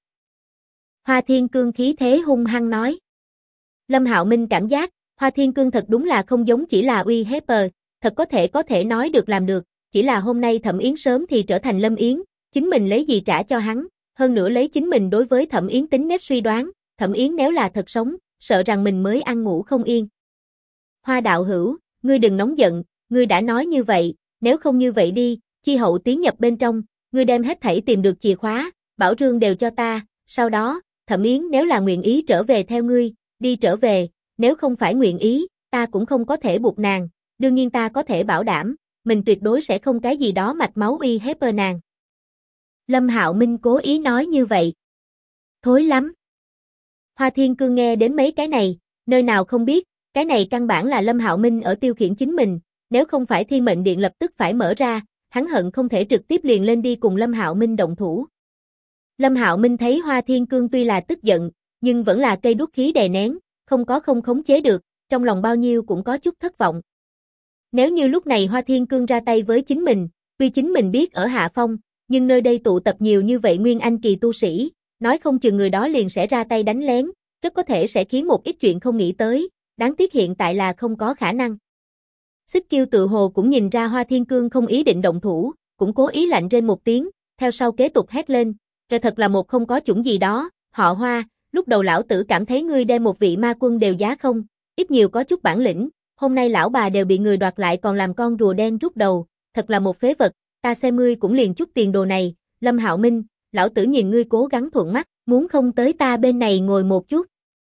Hoa Thiên Cương khí thế hung hăng nói. Lâm Hạo Minh cảm giác, Hoa Thiên Cương thật đúng là không giống chỉ là uy hiếp, thật có thể nói được làm được, chỉ là hôm nay Thẩm Yến sớm thì trở thành Lâm Yến, chính mình lấy gì trả cho hắn, hơn nữa lấy chính mình đối với Thẩm Yến tính nết suy đoán, Thẩm Yến nếu là thật sống, sợ rằng mình mới ăn ngủ không yên. Hoa đạo hữu, ngươi đừng nóng giận, ngươi đã nói như vậy, nếu không như vậy đi, Chi hậu tiến nhập bên trong, ngươi đem hết thảy tìm được chìa khóa, bảo rương đều cho ta, sau đó, Thẩm Yến nếu là nguyện ý trở về theo ngươi, đi trở về, nếu không phải nguyện ý, ta cũng không có thể buộc nàng, đương nhiên ta có thể bảo đảm, mình tuyệt đối sẽ không cái gì đó mạch máu uy hiếp nàng. Lâm Hạo Minh cố ý nói như vậy. Thối lắm. Hoa Thiên Cương nghe đến mấy cái này, nơi nào không biết, cái này căn bản là Lâm Hạo Minh ở tiêu khiển chính mình, nếu không phải Thiên Mệnh Điện lập tức phải mở ra, hắn hận không thể trực tiếp liền lên đi cùng Lâm Hạo Minh động thủ. Lâm Hạo Minh thấy Hoa Thiên Cương tuy là tức giận, nhưng vẫn là cây đuốc khí đè nén, không khống chế được, trong lòng bao nhiêu cũng có chút thất vọng. Nếu như lúc này Hoa Thiên Cương ra tay với chính mình, tuy chính mình biết ở hạ phong, nhưng nơi đây tụ tập nhiều như vậy nguyên anh kỳ tu sĩ, nói không chừng người đó liền sẽ ra tay đánh lén, rất có thể sẽ khiến một ít chuyện không nghĩ tới, đáng tiếc hiện tại là không có khả năng. Xích Kiêu tự hồ cũng nhìn ra Hoa Thiên Cương không ý định động thủ, cũng cố ý lạnh rên một tiếng, theo sau kế tục hét lên, trời thật là một không có chủng gì đó, họ Hoa, lúc đầu lão tử cảm thấy ngươi đem một vị ma quân đều giá không, ít nhiều có chút bản lĩnh, hôm nay lão bà đều bị người đoạt lại còn làm con rùa đen rút đầu, thật là một phế vật, ta xem ngươi cũng liền chút tiền đồ này, Lâm Hạo Minh, lão tử nhìn ngươi cố gắng thuận mắt, muốn không tới ta bên này ngồi một chút.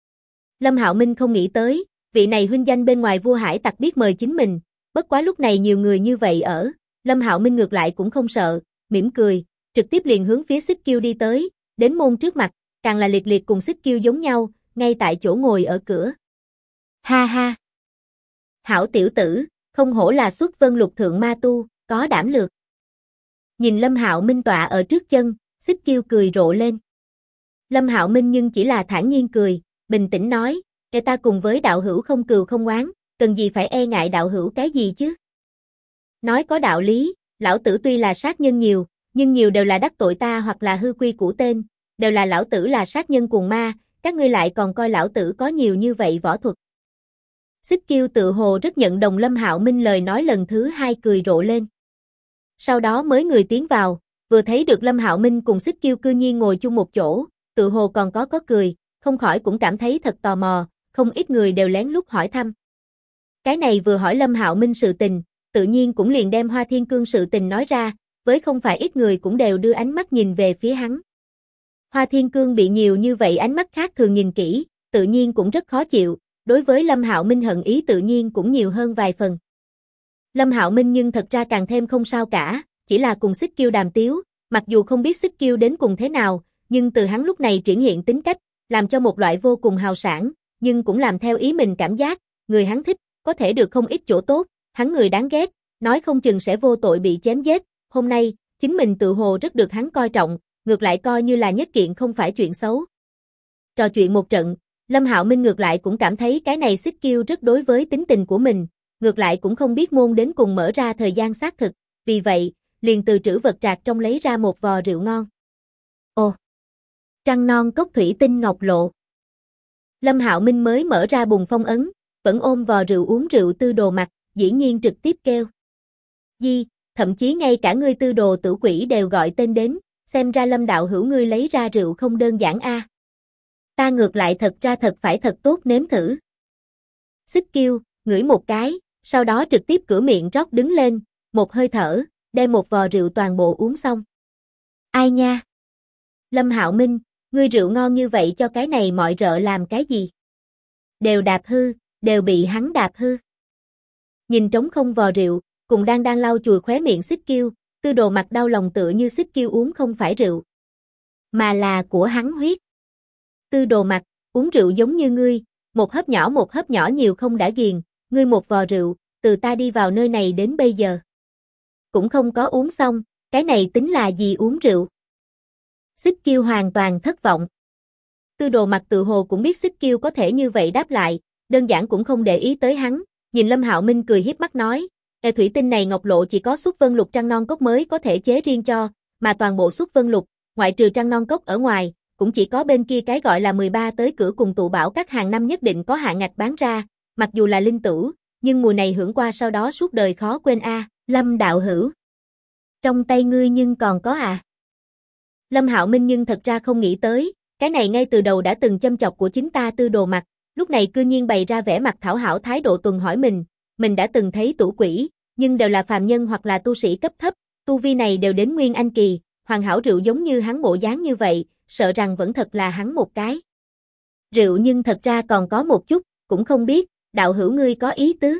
Lâm Hạo Minh không nghĩ tới, vị này huynh danh bên ngoài vua hải tặc biết mời chính mình, bất quá lúc này nhiều người như vậy ở, Lâm Hạo Minh ngược lại cũng không sợ, mỉm cười, trực tiếp liền hướng phía Xích Kiêu đi tới, đến môn trước mặt, càng là liệt cùng Xích Kiêu giống nhau, ngay tại chỗ ngồi ở cửa. Ha ha! Hảo tiểu tử, không hổ là xuất vân lục thượng ma tu, có đảm lược. Nhìn Lâm Hạo Minh tọa ở trước chân, Xích Kiêu cười rộ lên. Lâm Hạo Minh nhưng chỉ là thản nhiên cười, bình tĩnh nói, ta cùng với đạo hữu không cừu không oán, cần gì phải e ngại đạo hữu cái gì chứ? Nói có đạo lý, lão tử tuy là sát nhân nhiều, nhưng nhiều đều là đắc tội ta hoặc là hư quy củ tên, đều là lão tử là sát nhân cuồng ma, các ngươi lại còn coi lão tử có nhiều như vậy võ thuật. Xích Kiêu tự hồ rất nhận đồng Lâm Hạo Minh lời nói lần thứ hai cười rộ lên. Sau đó mới người tiến vào, vừa thấy được Lâm Hạo Minh cùng Xích Kiêu cư nhiên ngồi chung một chỗ, tự hồ còn có cười, không khỏi cũng cảm thấy thật tò mò, không ít người đều lén lút hỏi thăm. Cái này vừa hỏi Lâm Hạo Minh sự tình, tự nhiên cũng liền đem Hoa Thiên Cương sự tình nói ra, với không phải ít người cũng đều đưa ánh mắt nhìn về phía hắn. Hoa Thiên Cương bị nhiều như vậy ánh mắt khác thường nhìn kỹ, tự nhiên cũng rất khó chịu, đối với Lâm Hạo Minh hận ý tự nhiên cũng nhiều hơn vài phần. Lâm Hạo Minh nhưng thật ra càng thêm không sao cả, chỉ là cùng Xích Kiêu đàm tiếu, mặc dù không biết Xích Kiêu đến cùng thế nào, nhưng từ hắn lúc này triển hiện tính cách, làm cho một loại vô cùng hào sảng, nhưng cũng làm theo ý mình cảm giác, người hắn thích, có thể được không ít chỗ tốt, hắn người đáng ghét, nói không chừng sẽ vô tội bị chém giết, hôm nay, chính mình tự hồ rất được hắn coi trọng, ngược lại coi như là nhất kiện không phải chuyện xấu. Trò chuyện một trận, Lâm Hạo Minh ngược lại cũng cảm thấy cái này Xích Kiêu rất đối với tính tình của mình, ngược lại cũng không biết môn đến cùng mở ra thời gian xác thực, vì vậy, liền từ trữ vật trạc trong lấy ra một vò rượu ngon. Ồ! Trăng non cốc thủy tinh ngọc lộ. Lâm Hạo Minh mới mở ra bùng phong ấn, vẫn ôm vò rượu uống rượu Tư Đồ Mặc, dĩ nhiên trực tiếp kêu. Di, thậm chí ngay cả ngươi Tư Đồ tử quỷ đều gọi tên đến, xem ra Lâm đạo hữu ngươi lấy ra rượu không đơn giản a. Ta ngược lại thật ra thật phải thật tốt nếm thử. Xích Kiêu, ngửi một cái, sau đó trực tiếp cửa miệng rót đứng lên, một hơi thở, đem một vò rượu toàn bộ uống xong. Ai nha? Lâm Hạo Minh, ngươi rượu ngon như vậy cho cái này mọi rợ làm cái gì? Đều đạp hư, đều bị hắn đạp hư. Nhìn trống không vò rượu, cùng đang lau chùi khóe miệng Xích Kiêu, Tư Đồ Mặc đau lòng tựa như Xích Kiêu uống không phải rượu, mà là của hắn huyết. Tư Đồ Mặc, uống rượu giống như ngươi, một hớp nhỏ nhiều không đã ghiền, ngươi một vò rượu, từ ta đi vào nơi này đến bây giờ. Cũng không có uống xong, cái này tính là gì uống rượu? Xích Kiêu hoàn toàn thất vọng. Tư Đồ Mặc tự hồ cũng biết Xích Kiêu có thể như vậy đáp lại, đơn giản cũng không để ý tới hắn, nhìn Lâm Hạo Minh cười hiếp mắt nói, thủy tinh này ngọc lộ chỉ có xuất vân lục trăng non cốc mới có thể chế riêng cho, mà toàn bộ xuất vân lục, ngoại trừ trăng non cốc ở ngoài, cũng chỉ có bên kia cái gọi là 13 tới cửa cùng tụ bảo các hàng năm nhất định có hạn ngạch bán ra, mặc dù là linh tử, nhưng mùi này hưởng qua sau đó suốt đời khó quên a. Lâm đạo hữu. Trong tay ngươi nhưng còn có à? Lâm Hạo Minh nhưng thật ra không nghĩ tới, cái này ngay từ đầu đã từng châm chọc của chính ta Tư Đồ Mặc, lúc này cư nhiên bày ra vẻ mặt thảo hảo thái độ tuần hỏi mình đã từng thấy tủ quỷ, nhưng đều là phàm nhân hoặc là tu sĩ cấp thấp, tu vi này đều đến Nguyên Anh kỳ, hoàn hảo rượu giống như hắn bộ dáng như vậy, sợ rằng vẫn thật là hắn một cái. Rượu nhưng thật ra còn có một chút, cũng không biết, đạo hữu ngươi có ý tứ.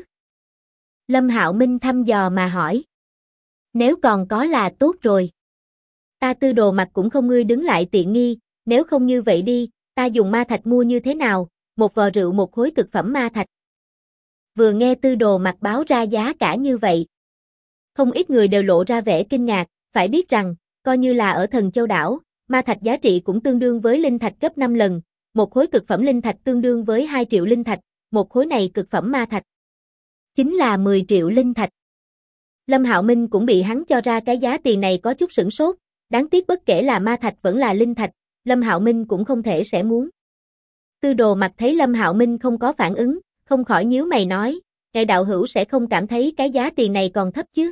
Lâm Hạo Minh thăm dò mà hỏi. Nếu còn có là tốt rồi. Ta Tư Đồ Mặc cũng không ngươi đứng lại tiện nghi, nếu không như vậy đi, ta dùng ma thạch mua như thế nào, một vò rượu một khối cực phẩm ma thạch. Vừa nghe Tư Đồ Mặc báo ra giá cả như vậy, không ít người đều lộ ra vẻ kinh ngạc, phải biết rằng, coi như là ở Thần Châu đảo, ma thạch giá trị cũng tương đương với linh thạch gấp 5 lần, một khối cực phẩm linh thạch tương đương với 2 triệu linh thạch, một khối này cực phẩm ma thạch chính là 10 triệu linh thạch. Lâm Hạo Minh cũng bị hắn cho ra cái giá tiền này có chút sửng sốt, đáng tiếc bất kể là ma thạch vẫn là linh thạch, Lâm Hạo Minh cũng không thể sẽ muốn. Tư Đồ Mặc thấy Lâm Hạo Minh không có phản ứng, không khỏi nhíu mày nói, ngài đạo hữu sẽ không cảm thấy cái giá tiền này còn thấp chứ?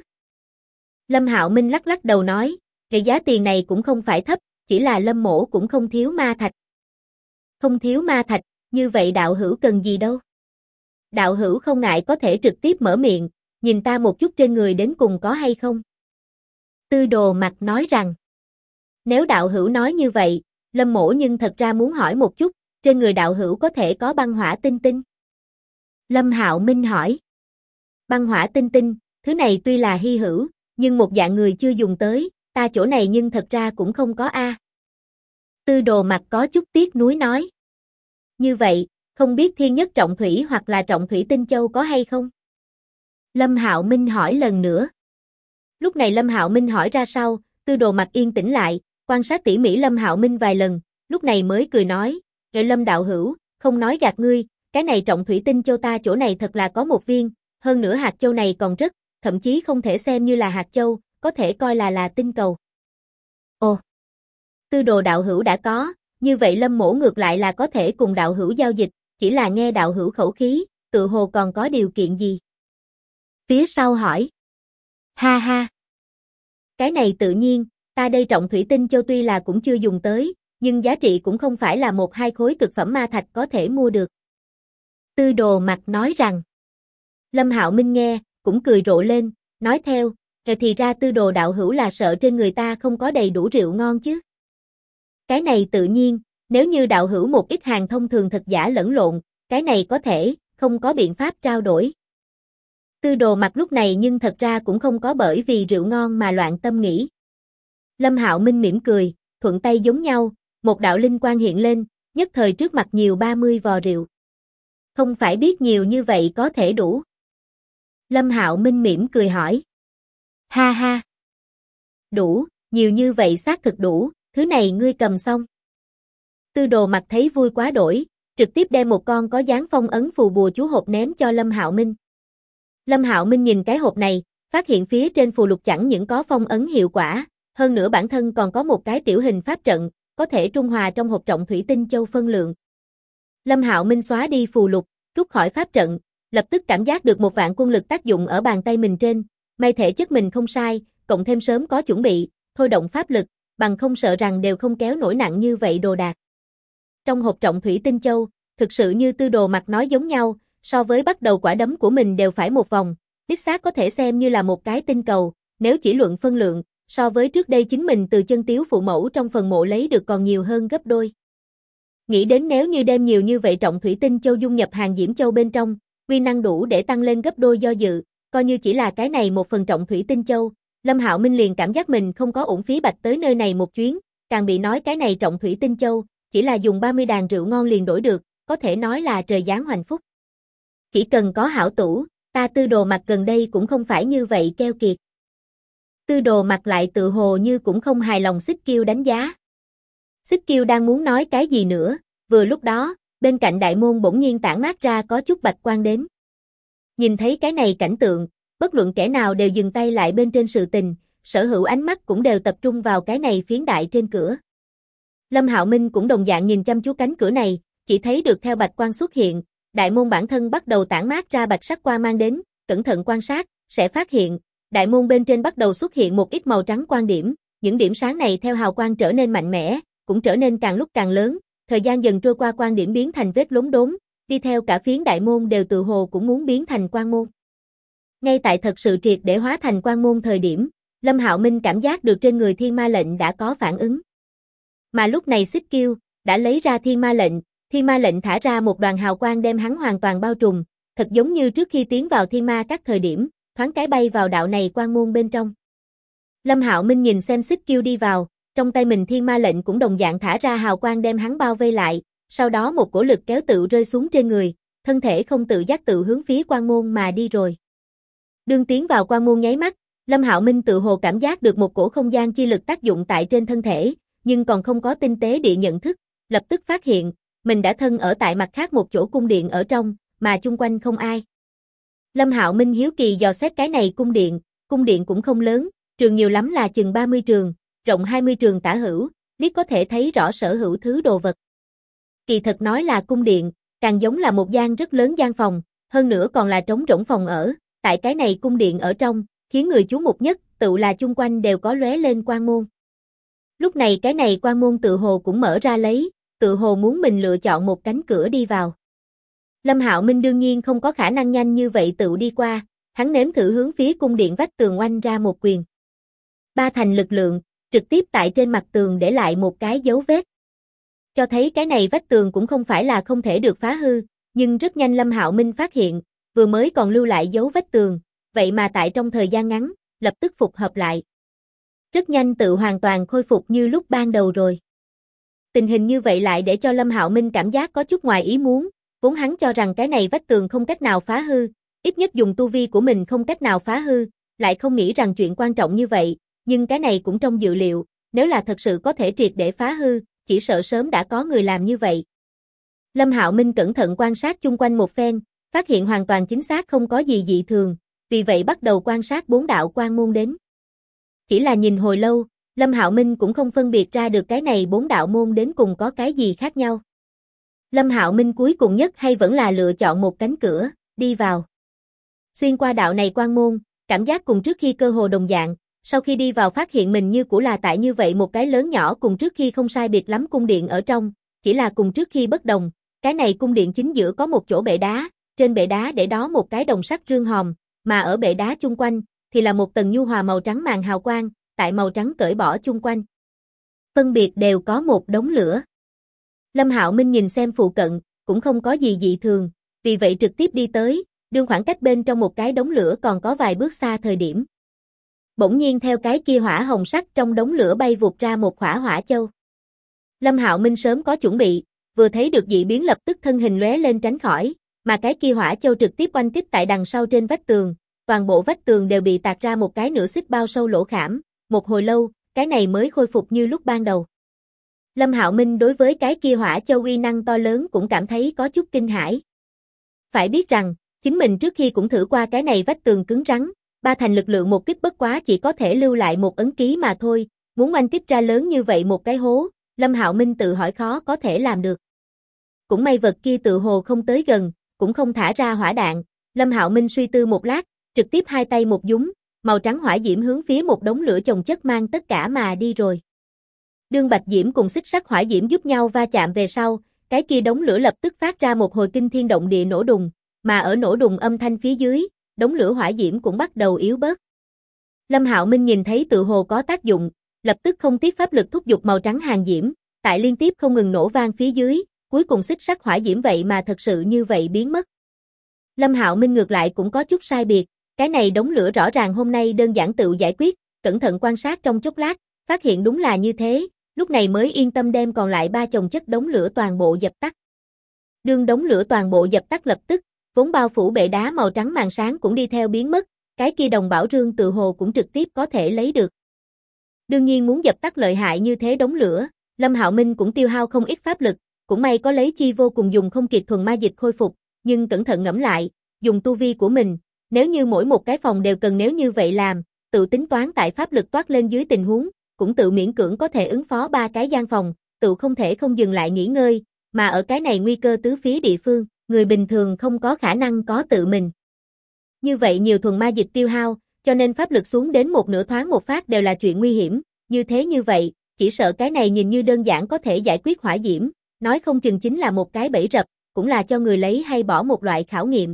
Lâm Hạo Minh lắc lắc đầu nói, cái giá tiền này cũng không phải thấp, chỉ là Lâm mỗ cũng không thiếu ma thạch. Không thiếu ma thạch, như vậy đạo hữu cần gì đâu? Đạo hữu không ngại có thể trực tiếp mở miệng, nhìn ta một chút trên người đến cùng có hay không? Tư Đồ Mặc nói rằng, nếu đạo hữu nói như vậy, Lâm mỗ nhưng thật ra muốn hỏi một chút, trên người đạo hữu có thể có băng hỏa tinh tinh? Lâm Hạo Minh hỏi. Băng hỏa tinh tinh, thứ này tuy là hy hữu, nhưng một dạng người chưa dùng tới, ta chỗ này nhưng thật ra cũng không có a. Tư Đồ Mặc có chút tiếc nuối nói. Như vậy, không biết thiên nhất trọng thủy hoặc là trọng thủy tinh châu có hay không? Lâm Hạo Minh hỏi lần nữa. Lúc này Lâm Hạo Minh hỏi ra sau, Tư Đồ Mặc yên tĩnh lại, quan sát tỉ mỉ Lâm Hạo Minh vài lần, lúc này mới cười nói, "Ngợi Lâm đạo hữu, không nói gạt ngươi, cái này trọng thủy tinh châu ta chỗ này thật là có một viên, hơn nữa hạt châu này còn rất, thậm chí không thể xem như là hạt châu, có thể coi là tinh cầu." Ồ, Tư Đồ đạo hữu đã có, như vậy Lâm mỗ ngược lại là có thể cùng đạo hữu giao dịch, chỉ là nghe đạo hữu khẩu khí, tự hồ còn có điều kiện gì? Phía sau hỏi. Ha ha. Cái này tự nhiên, ta đây trọng thủy tinh châu tuy là cũng chưa dùng tới, nhưng giá trị cũng không phải là 1-2 khối cực phẩm ma thạch có thể mua được. Tư Đồ Mặc nói rằng. Lâm Hạo Minh nghe, cũng cười rộ lên, nói theo, thì ra Tư Đồ đạo hữu là sợ trên người ta không có đầy đủ rượu ngon chứ. Cái này tự nhiên, nếu như đạo hữu một ít hàng thông thường thật giả lẫn lộn, cái này có thể, không có biện pháp trao đổi. Tư Đồ Mặc lúc này nhưng thật ra cũng không có bởi vì rượu ngon mà loạn tâm nghĩ. Lâm Hạo Minh mỉm cười, thuận tay giống nhau, một đạo linh quang hiện lên, nhất thời trước mặt nhiều 30 vò rượu. Không phải biết nhiều như vậy có thể đủ. Lâm Hạo Minh mỉm cười hỏi. Ha ha. Đủ, nhiều như vậy xác thực đủ, thứ này ngươi cầm xong. Tư Đồ Mặc thấy vui quá đổi, trực tiếp đem một con có dán phong ấn phù bùa chú hộp ném cho Lâm Hạo Minh. Lâm Hạo Minh nhìn cái hộp này, phát hiện phía trên phù lục chẳng những có phong ấn hiệu quả, hơn nữa bản thân còn có một cái tiểu hình pháp trận, có thể trung hòa trong hộp trọng thủy tinh châu phân lượng. Lâm Hạo Minh xóa đi phù lục, rút khỏi pháp trận, lập tức cảm giác được một vạn quân lực tác dụng ở bàn tay mình trên, may thể chất mình không sai, cộng thêm sớm có chuẩn bị, thôi động pháp lực, bằng không sợ rằng đều không kéo nổi nặng như vậy đồ đạc. Trong hộp trọng thủy tinh châu, thực sự như Tư Đồ Mặc nói giống nhau, so với bắt đầu quả đấm của mình đều phải một vòng, đích xác có thể xem như là một cái tinh cầu, nếu chỉ luận phân lượng, so với trước đây chính mình từ chân tiếu phụ mẫu trong phần mộ lấy được còn nhiều hơn gấp đôi. Nghĩ đến nếu như đem nhiều như vậy trọng thủy tinh châu dung nhập hàng diễm châu bên trong, uy năng đủ để tăng lên gấp đôi do dự, coi như chỉ là cái này một phần trọng thủy tinh châu, Lâm Hạo Minh liền cảm giác mình không có uổng phí bạch tới nơi này một chuyến, càng bị nói cái này trọng thủy tinh châu, chỉ là dùng 30 đàn rượu ngon liền đổi được, có thể nói là trời giáng hoành phúc. Chỉ cần có hảo tủ, ta Tư Đồ Mặc gần đây cũng không phải như vậy keo kiệt. Tư Đồ Mặc lại tự hồ như cũng không hài lòng Xích Kiêu đánh giá. Xích Kiêu đang muốn nói cái gì nữa, vừa lúc đó, bên cạnh đại môn bỗng nhiên tản mát ra có chút bạch quang đến. Nhìn thấy cái này cảnh tượng, bất luận kẻ nào đều dừng tay lại bên trên sự tình, sở hữu ánh mắt cũng đều tập trung vào cái này phiến đại trên cửa. Lâm Hạo Minh cũng đồng dạng nhìn chăm chú cánh cửa này, chỉ thấy được theo bạch quang xuất hiện, đại môn bản thân bắt đầu tản mát ra bạch sắc quang mang đến, cẩn thận quan sát, sẽ phát hiện, đại môn bên trên bắt đầu xuất hiện một ít màu trắng quang điểm, những điểm sáng này theo hào quang trở nên mạnh mẽ, cũng trở nên càng lúc càng lớn, thời gian dần trôi qua quang điểm biến thành vết lốm đốm, đi theo cả phiến đại môn đều tự hồ cũng muốn biến thành quan môn. Ngay tại thật sự triệt để hóa thành quan môn thời điểm, Lâm Hạo Minh cảm giác được trên người thiên ma lệnh đã có phản ứng. Mà lúc này Xích Kiêu đã lấy ra thiên ma lệnh thả ra một đoàn hào quang đem hắn hoàn toàn bao trùm, thật giống như trước khi tiến vào thiên ma các thời điểm, thoáng cái bay vào đạo này quan môn bên trong. Lâm Hạo Minh nhìn xem Xích Kiêu đi vào, trong tay mình thiên ma lệnh cũng đồng dạng thả ra hào quang đem hắn bao vây lại, sau đó một cổ lực kéo tự rơi xuống trên người, thân thể không tự giác tự hướng phía quan môn mà đi rồi. Đương tiến vào quan môn nháy mắt, Lâm Hạo Minh tự hồ cảm giác được một cổ không gian chi lực tác dụng tại trên thân thể, nhưng còn không có tinh tế địa nhận thức, lập tức phát hiện, mình đã thân ở tại mặt khác một chỗ cung điện ở trong, mà chung quanh không ai. Lâm Hạo Minh hiếu kỳ dò xét cái này cung điện cũng không lớn, trường nhiều lắm là chừng 30 trường, rộng 20 trường tả hữu, liếc có thể thấy rõ sở hữu thứ đồ vật. Kỳ thật nói là cung điện, càng giống là một gian rất lớn gian phòng, hơn nữa còn là trống rỗng phòng ở, tại cái này cung điện ở trong, khiến người chú mục nhất, tự là chung quanh đều có lóe lên quang môn. Lúc này cái này quang môn tự hồ cũng mở ra lấy, tự hồ muốn mình lựa chọn một cánh cửa đi vào. Lâm Hạo Minh đương nhiên không có khả năng nhanh như vậy tự đi qua, hắn nếm thử hướng phía cung điện vách tường oanh ra một quyền. Ba thành lực lượng, trực tiếp tại trên mặt tường để lại một cái dấu vết. Cho thấy cái này vách tường cũng không phải là không thể được phá hư, nhưng rất nhanh Lâm Hạo Minh phát hiện, vừa mới còn lưu lại dấu vết tường, vậy mà tại trong thời gian ngắn, lập tức phục hợp lại. Rất nhanh tự hoàn toàn khôi phục như lúc ban đầu rồi. Tình hình như vậy lại để cho Lâm Hạo Minh cảm giác có chút ngoài ý muốn, vốn hắn cho rằng cái này vách tường không cách nào phá hư, ít nhất dùng tu vi của mình không cách nào phá hư, lại không nghĩ rằng chuyện quan trọng như vậy, nhưng cái này cũng trong dự liệu, nếu là thật sự có thể triệt để phá hư, chỉ sợ sớm đã có người làm như vậy. Lâm Hạo Minh cẩn thận quan sát chung quanh một phen, phát hiện hoàn toàn chính xác không có gì dị thường, vì vậy bắt đầu quan sát 4 đạo quan môn đến. Chỉ là nhìn hồi lâu, Lâm Hạo Minh cũng không phân biệt ra được cái này 4 đạo môn đến cùng có cái gì khác nhau. Lâm Hạo Minh cuối cùng nhất hay vẫn là lựa chọn một cánh cửa, đi vào. Xuyên qua đạo này quan môn, cảm giác cùng trước khi cơ hồ đồng dạng, sau khi đi vào phát hiện mình như cũ là tại như vậy một cái lớn nhỏ cùng trước khi không sai biệt lắm cung điện ở trong, chỉ là cùng trước khi bất đồng, cái này cung điện chính giữa có một chỗ bệ đá, trên bệ đá để đó một cái đồng sắt rương hòm, mà ở bệ đá chung quanh thì là một tầng nhu hòa màu trắng màn hào quang, tại màu trắng cởi bỏ chung quanh. Phân biệt đều có một đống lửa. Lâm Hạo Minh nhìn xem phụ cận, cũng không có gì dị thường, vì vậy trực tiếp đi tới, đương khoảng cách bên trong một cái đống lửa còn có vài bước xa thời điểm. Bỗng nhiên theo cái kia hỏa hồng sắc trong đống lửa bay vụt ra một khỏa hỏa châu. Lâm Hạo Minh sớm có chuẩn bị, vừa thấy được dị biến lập tức thân hình lóe lên tránh khỏi, mà cái kia hỏa châu trực tiếp oanh kích tại đằng sau trên vách tường, toàn bộ vách tường đều bị tạc ra một cái nửa xích bao sâu lỗ khảm, một hồi lâu, cái này mới khôi phục như lúc ban đầu. Lâm Hạo Minh đối với cái kia hỏa châu uy năng to lớn cũng cảm thấy có chút kinh hãi. Phải biết rằng, chính mình trước khi cũng thử qua cái này vách tường cứng rắn, 3 thành lực lượng một kích bất quá chỉ có thể lưu lại một ấn ký mà thôi, muốn oanh kích ra lớn như vậy một cái hố, Lâm Hạo Minh tự hỏi khó có thể làm được. Cũng may vật kia tự hồ không tới gần, cũng không thả ra hỏa đạn, Lâm Hạo Minh suy tư một lát, trực tiếp hai tay một dúng, màu trắng hỏa diễm hướng phía một đống lửa chồng chất mang tất cả mà đi rồi. Đương bạch diễm cùng xích sắc hỏa diễm giúp nhau va chạm về sau, cái kia đống lửa lập tức phát ra một hồi kinh thiên động địa nổ đùng, mà ở nổ đùng âm thanh phía dưới, đống lửa hỏa diễm cũng bắt đầu yếu bớt. Lâm Hạo Minh nhìn thấy tự hồ có tác dụng, lập tức không tiếc pháp lực thúc giục màu trắng hàng diễm, tại liên tiếp không ngừng nổ vang phía dưới, cuối cùng xích sắc hỏa diễm vậy mà thật sự như vậy biến mất. Lâm Hạo Minh ngược lại cũng có chút sai biệt, cái này đống lửa rõ ràng hôm nay đơn giản tự giải quyết, cẩn thận quan sát trong chốc lát, phát hiện đúng là như thế, lúc này mới yên tâm đem còn lại 3 chồng chất đống lửa toàn bộ dập tắt. Đương đống lửa toàn bộ dập tắt lập tức, vốn bao phủ bệ đá màu trắng màn sáng cũng đi theo biến mất, cái kia đồng bảo rương tự hồ cũng trực tiếp có thể lấy được. Đương nhiên muốn dập tắt lợi hại như thế đống lửa, Lâm Hạo Minh cũng tiêu hao không ít pháp lực, cũng may có lấy chi vô cùng dùng không kiệt thuần ma dịch khôi phục, nhưng cẩn thận ngẫm lại, dùng tu vi của mình, nếu như mỗi một cái phòng đều cần nếu như vậy làm, tự tính toán tại pháp lực toát lên dưới tình huống, cũng tự miễn cưỡng có thể ứng phó 3 cái gian phòng, tự không thể không dừng lại nghỉ ngơi, mà ở cái này nguy cơ tứ phía địa phương, người bình thường không có khả năng có tự mình. Như vậy nhiều thuần ma dịch tiêu hao, cho nên pháp lực xuống đến một nửa thoáng một phát đều là chuyện nguy hiểm, như vậy, chỉ sợ cái này nhìn như đơn giản có thể giải quyết hỏa diễm, nói không chừng chính là một cái bẫy rập, cũng là cho người lấy hay bỏ một loại khảo nghiệm.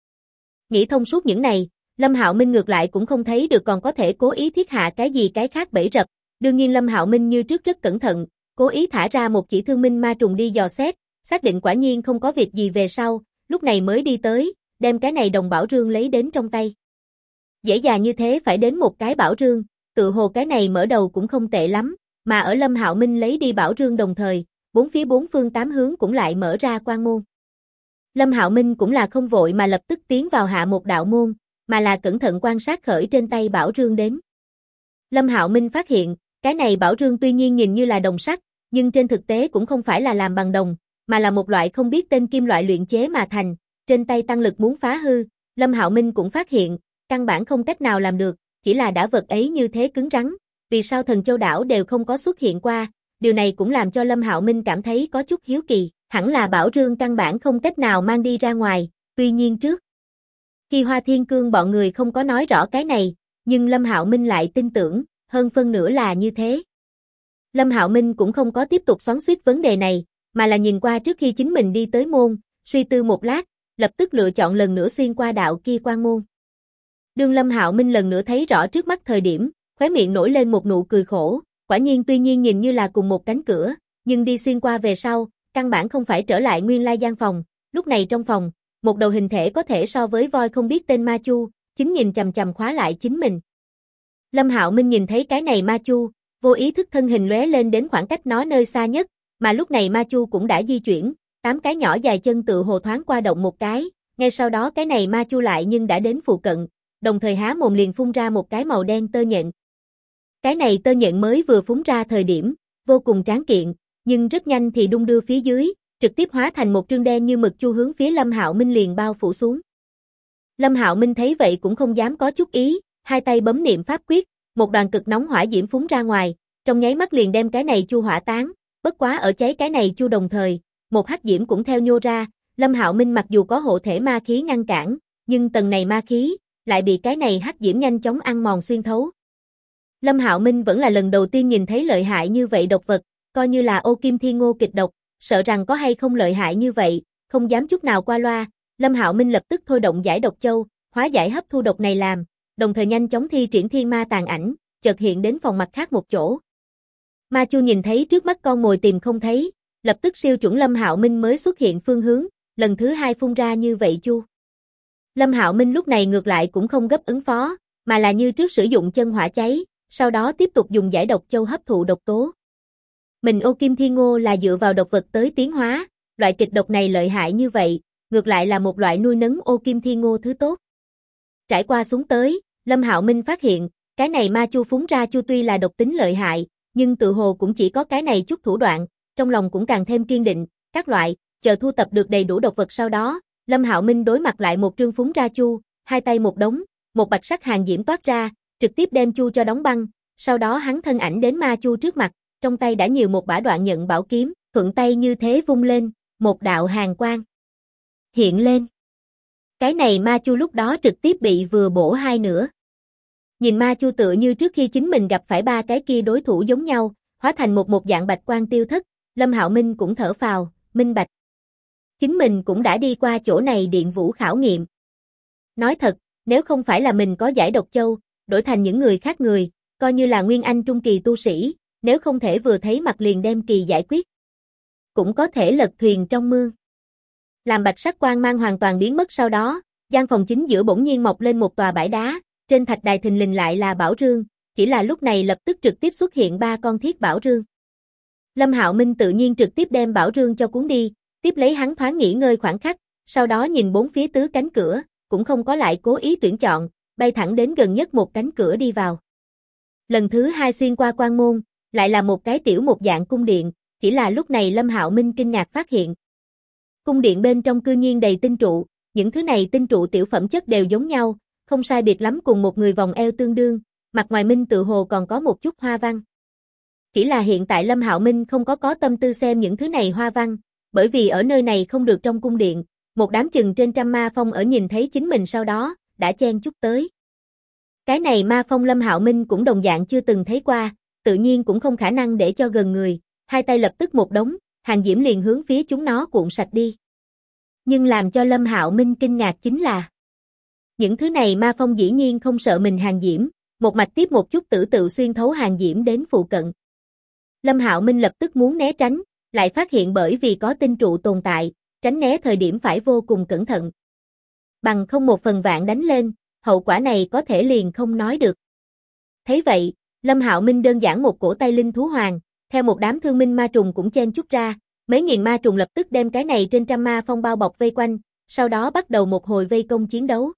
Nghĩ thông suốt những này, Lâm Hạo Minh ngược lại cũng không thấy được còn có thể cố ý thiết hạ cái gì cái khác bẫy rập. Đương nhiên Lâm Hạo Minh như trước rất cẩn thận, cố ý thả ra một chỉ thương minh ma trùng đi dò xét, xác định quả nhiên không có việc gì về sau, lúc này mới đi tới, đem cái này đồng bảo rương lấy đến trong tay. Dễ dàng như thế phải đến một cái bảo rương, tự hồ cái này mở đầu cũng không tệ lắm, mà ở Lâm Hạo Minh lấy đi bảo rương đồng thời, bốn phương tám hướng cũng lại mở ra quan môn. Lâm Hạo Minh cũng là không vội mà lập tức tiến vào hạ một đạo môn, mà là cẩn thận quan sát khởi trên tay bảo rương đến. Lâm Hạo Minh phát hiện, cái này bảo rương tuy nhiên nhìn như là đồng sắt, nhưng trên thực tế cũng không phải là làm bằng đồng, mà là một loại không biết tên kim loại luyện chế mà thành, trên tay tăng lực muốn phá hư, Lâm Hạo Minh cũng phát hiện, căn bản không cách nào làm được, chỉ là đã vật ấy như thế cứng rắn, vì sao Thần Châu đảo đều không có xuất hiện qua, điều này cũng làm cho Lâm Hạo Minh cảm thấy có chút hiếu kỳ, hẳn là bảo rương căn bản không cách nào mang đi ra ngoài, tuy nhiên trước khi Hoa Thiên Cương bọn người không có nói rõ cái này, nhưng Lâm Hạo Minh lại tin tưởng, hơn phân nửa là như thế. Lâm Hạo Minh cũng không có tiếp tục xoắn xuýt vấn đề này, mà là nhìn qua trước khi chính mình đi tới môn, suy tư một lát, lập tức lựa chọn lần nữa xuyên qua đạo kia quan môn. Đương Lâm Hạo Minh lần nữa thấy rõ trước mắt thời điểm, khóe miệng nổi lên một nụ cười khổ, quả nhiên tuy nhiên nhìn như là cùng một cánh cửa, nhưng đi xuyên qua về sau, căn bản không phải trở lại nguyên lai gian phòng, lúc này trong phòng, một đầu hình thể có thể so với voi không biết tên ma chu, chính nhìn chằm chằm khóa lại chính mình. Lâm Hạo Minh nhìn thấy cái này ma chu, vô ý thức thân hình lóe lên đến khoảng cách nó nơi xa nhất, mà lúc này ma chu cũng đã di chuyển, 8 cái nhỏ dài chân tự hồ thoáng qua động một cái, ngay sau đó cái này ma chu lại nhưng đã đến phụ cận, đồng thời há mồm liền phun ra một cái màu đen tơ nhện. Cái này tơ nhện mới vừa phun ra thời điểm, vô cùng tráng kiện, nhưng rất nhanh thì đung đưa phía dưới, trực tiếp hóa thành một trương đen như mực chu hướng phía Lâm Hạo Minh liền bao phủ xuống. Lâm Hạo Minh thấy vậy cũng không dám có chút ý, hai tay bấm niệm pháp quyết, một đoàn cực nóng hỏa diễm phúng ra ngoài, trong nháy mắt liền đem cái này chu hỏa tán, bất quá ở cháy cái này chu đồng thời, một hắc diễm cũng theo nhô ra, Lâm Hạo Minh mặc dù có hộ thể ma khí ngăn cản, nhưng tầng này ma khí lại bị cái này hắc diễm nhanh chóng ăn mòn xuyên thấu. Lâm Hạo Minh vẫn là lần đầu tiên nhìn thấy lợi hại như vậy độc vật, coi như là Ô Kim Thiên Ngô kịch độc, sợ rằng có hay không lợi hại như vậy, không dám chút nào qua loa, Lâm Hạo Minh lập tức thôi động giải độc châu, hóa giải hấp thu độc này làm, đồng thời nhanh chóng thi triển thiên ma tàn ảnh, chợt hiện đến phòng mặt khác một chỗ. Ma Chu nhìn thấy trước mắt con mồi tìm không thấy, lập tức siêu chuẩn Lâm Hạo Minh mới xuất hiện phương hướng, lần thứ hai phun ra như vậy chu. Lâm Hạo Minh lúc này ngược lại cũng không gấp ứng phó, mà là như trước sử dụng chân hỏa cháy, sau đó tiếp tục dùng giải độc châu hấp thụ độc tố. Mình Ô Kim Thiên Ngô là dựa vào độc vật tới tiến hóa, loại kịch độc này lợi hại như vậy, ngược lại là một loại nuôi nấng Ô Kim Thiên Ngô thứ tốt. Trải qua xuống tới, Lâm Hạo Minh phát hiện, cái này ma chu phúng ra chu tuy là độc tính lợi hại, nhưng tự hồ cũng chỉ có cái này chút thủ đoạn, trong lòng cũng càng thêm kiên định, các loại, chờ thu tập được đầy đủ độc vật sau đó, Lâm Hạo Minh đối mặt lại một trương phúng ra chu, hai tay một đống, một bạch sắc hàng diễm toát ra, trực tiếp đem chu cho đóng băng, sau đó hắn thân ảnh đến ma chu trước mặt, trong tay đã nhiều một bả đoạn nhận bảo kiếm, thuận tay như thế vung lên, một đạo hàn quang hiện lên. Cái này ma chu lúc đó trực tiếp bị vừa bổ hai nửa. Nhìn ma chu tựa như trước khi chính mình gặp phải ba cái kia đối thủ giống nhau, hóa thành một dạng bạch quang tiêu thất, Lâm Hạo Minh cũng thở phào, minh bạch. Chính mình cũng đã đi qua chỗ này điện vũ khảo nghiệm. Nói thật, nếu không phải là mình có giải độc châu, đổi thành những người khác người, coi như là nguyên anh trung kỳ tu sĩ, nếu không thể vừa thấy mặt liền đem kỳ giải quyết, cũng có thể lật thuyền trong mương. Làm bạch sắc quang mang hoàn toàn biến mất sau đó, gian phòng chính giữa bỗng nhiên mọc lên một tòa bãi đá, trên thạch đài thình lình lại là bảo rương, chỉ là lúc này lập tức trực tiếp xuất hiện ba con thiết bảo rương. Lâm Hạo Minh tự nhiên trực tiếp đem bảo rương cho cuốn đi, tiếp lấy hắn thoáng nghỉ ngơi khoảng khắc, sau đó nhìn bốn phía tứ cánh cửa, cũng không có lại cố ý tuyển chọn, bay thẳng đến gần nhất một cánh cửa đi vào. Lần thứ hai xuyên qua quan môn, lại là một cái tiểu một dạng cung điện, chỉ là lúc này Lâm Hạo Minh kinh ngạc phát hiện. Cung điện bên trong cư nhiên đầy tinh trụ, những thứ này tinh trụ tiểu phẩm chất đều giống nhau, không sai biệt lắm cùng một người vòng eo tương đương, mặt ngoài minh tự hồ còn có một chút hoa văn. Chỉ là hiện tại Lâm Hạo Minh không có tâm tư xem những thứ này hoa văn, bởi vì ở nơi này không được trong cung điện, một đám chừng trên trăm ma phong ở nhìn thấy chính mình sau đó, đã chen chúc tới. Cái này ma phong Lâm Hạo Minh cũng đồng dạng chưa từng thấy qua, tự nhiên cũng không khả năng để cho gần người, hai tay lập tức một đống, hàng diễm liền hướng phía chúng nó cuộn sạch đi. Nhưng làm cho Lâm Hạo Minh kinh ngạc chính là những thứ này ma phong dĩ nhiên không sợ mình Hàn Diễm, một mạch tiếp một chút tử tự xuyên thấu Hàn Diễm đến phụ cận. Lâm Hạo Minh lập tức muốn né tránh, lại phát hiện bởi vì có tinh trụ tồn tại, tránh né thời điểm phải vô cùng cẩn thận. Bằng không một phần vạn đánh lên, hậu quả này có thể liền không nói được. Thấy vậy, Lâm Hạo Minh đơn giản một cổ tay linh thú hoàng, theo một đám thương minh ma trùng cũng chen chúc ra, mấy nghìn ma trùng lập tức đem cái này trên trăm ma phong bao bọc vây quanh, sau đó bắt đầu một hồi vây công chiến đấu.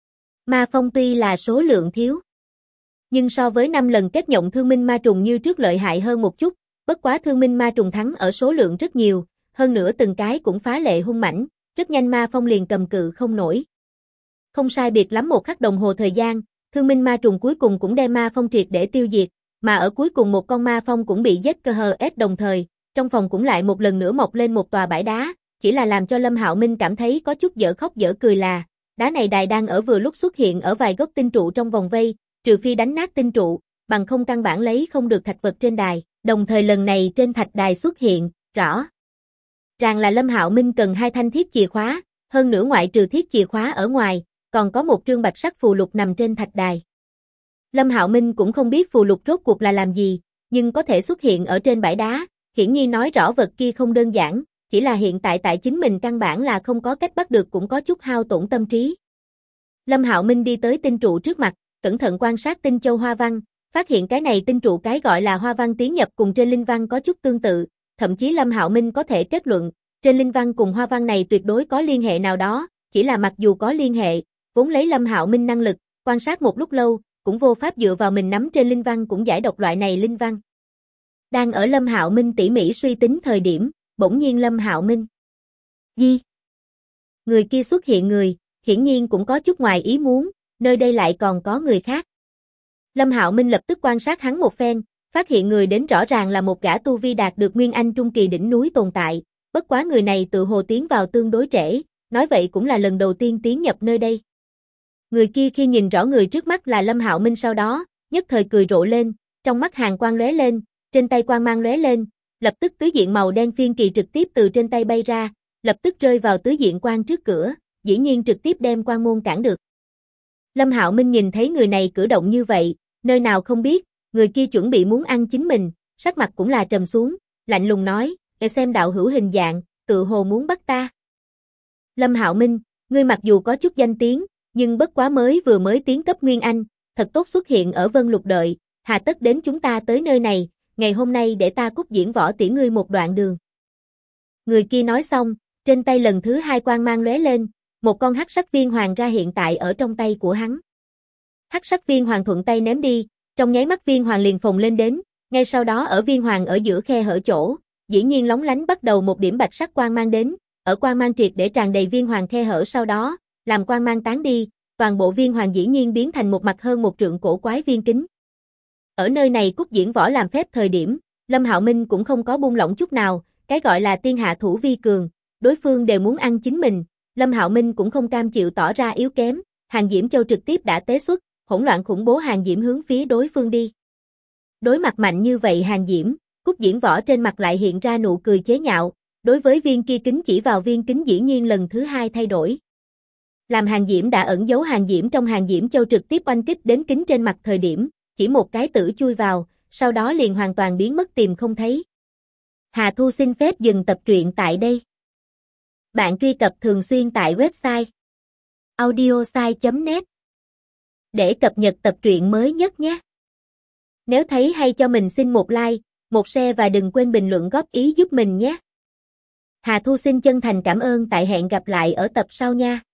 Ma phong tuy là số lượng thiếu, nhưng so với 5 lần kết nhộng thương minh ma trùng như trước lợi hại hơn một chút, bất quá thương minh ma trùng thắng ở số lượng rất nhiều, hơn nữa từng cái cũng phá lệ hung mãnh, rất nhanh ma phong liền cầm cự không nổi. Không sai biệt lắm một khắc đồng hồ thời gian, thương minh ma trùng cuối cùng cũng đem ma phong triệt để tiêu diệt, mà ở cuối cùng một con ma phong cũng bị giết cơ hờ ép đồng thời, trong phòng cũng lại một lần nữa mọc lên một tòa bãi đá, chỉ là làm cho Lâm Hạo Minh cảm thấy có chút dở khóc dở cười là, đá này đài đang ở vừa lúc xuất hiện ở vài gốc tinh trụ trong vòng vây, trừ phi đánh nát tinh trụ, bằng không căn bản lấy không được thạch vật trên đài, đồng thời lần này trên thạch đài xuất hiện, rõ ràng là Lâm Hạo Minh cần 2 thanh thiết chìa khóa, hơn nữa ngoại trừ thiết chìa khóa ở ngoài, còn có một trương bạch sắc phù lục nằm trên thạch đài. Lâm Hạo Minh cũng không biết phù lục rốt cuộc là làm gì, nhưng có thể xuất hiện ở trên bãi đá, hiển nhiên nói rõ vật kia không đơn giản, chỉ là hiện tại chính mình căn bản là không có cách bắt được cũng có chút hao tổn tâm trí. Lâm Hạo Minh đi tới tinh trụ trước mặt, cẩn thận quan sát tinh châu hoa văn, phát hiện cái này tinh trụ cái gọi là hoa văn tiến nhập cùng trên linh văn có chút tương tự, thậm chí Lâm Hạo Minh có thể kết luận, trên linh văn cùng hoa văn này tuyệt đối có liên hệ nào đó, chỉ là mặc dù có liên hệ, vốn lấy Lâm Hạo Minh năng lực, quan sát một lúc lâu, cũng vô pháp dựa vào mình nắm trên linh văn cũng giải đọc loại này linh văn. Đang ở Lâm Hạo Minh tỉ mỉ suy tính thời điểm, bỗng nhiên Lâm Hạo Minh. Gì? Người kia xuất hiện người, hiển nhiên cũng có chút ngoài ý muốn, nơi đây lại còn có người khác. Lâm Hạo Minh lập tức quan sát hắn một phen, phát hiện người đến rõ ràng là một gã tu vi đạt được Nguyên Anh trung kỳ đỉnh núi tồn tại, bất quá người này tự hồ tiến vào tương đối trễ, nói vậy cũng là lần đầu tiên tiến nhập nơi đây. Người kia khi nhìn rõ người trước mắt là Lâm Hạo Minh sau đó, nhất thời cười rộ lên, trong mắt hàn quang lóe lên, trên tay quang mang lóe lên, lập tức tứ diện màu đen phiên kỳ trực tiếp từ trên tay bay ra, lập tức rơi vào tứ diện quan trước cửa, dĩ nhiên trực tiếp đem quan môn cản được. Lâm Hạo Minh nhìn thấy người này cử động như vậy, nơi nào không biết, người kia chuẩn bị muốn ăn chính mình, sắc mặt cũng là trầm xuống, lạnh lùng nói, để xem đạo hữu hình dạng, tự hồ muốn bắt ta. Lâm Hạo Minh, ngươi mặc dù có chút danh tiếng, nhưng bất quá vừa mới tiến cấp Nguyên Anh, thật tốt xuất hiện ở Vân Lục đợi, hà tất đến chúng ta tới nơi này, ngày hôm nay để ta cút diễn võ tiễn ngươi một đoạn đường. Người kia nói xong, trên tay lần thứ 2 quang mang lóe lên, một con hắc sắc viên hoàng ra hiện tại ở trong tay của hắn. Hắc sắc viên hoàng thuận tay ném đi, trong nháy mắt viên hoàng liền phồng lên đến, ngay sau đó ở viên hoàng ở giữa khe hở chỗ, dĩ nhiên lóng lánh bắt đầu một điểm bạch sắc quang mang đến, ở quang mang triệt để tràn đầy viên hoàng khe hở sau đó, làm quang mang tán đi, toàn bộ viên hoàng dĩ nhiên biến thành một mặt hơn một trượng cổ quái viên kính. Ở nơi này cút diễn võ làm phép thời điểm, Lâm Hạo Minh cũng không có buông lỏng chút nào, cái gọi là tiên hạ thủ vi cường, đối phương đều muốn ăn chính mình, Lâm Hạo Minh cũng không cam chịu tỏ ra yếu kém, Hàn Diễm Châu trực tiếp đã tế xuất, hỗn loạn khủng bố Hàn Diễm hướng phía đối phương đi. Đối mặt mạnh như vậy Hàn Diễm, cút diễn võ trên mặt lại hiện ra nụ cười chế nhạo, đối với viên kia kính chỉ vào viên kính dĩ nhiên lần thứ 2 thay đổi. Làm Hàn Diễm đã ẩn giấu Hàn Diễm trong Hàn Diễm Châu trực tiếp oanh kích đến kính trên mặt thời điểm, chỉ một cái tử chui vào, sau đó liền hoàn toàn biến mất tìm không thấy. Hà Thu xin phép dừng tập truyện tại đây. Bạn truy cập thường xuyên tại website audiosai.net để cập nhật tập truyện mới nhất nhé. Nếu thấy hay cho mình xin một like, một share và đừng quên bình luận góp ý giúp mình nhé. Hà Thu xin chân thành cảm ơn, tại hẹn gặp lại ở tập sau nha.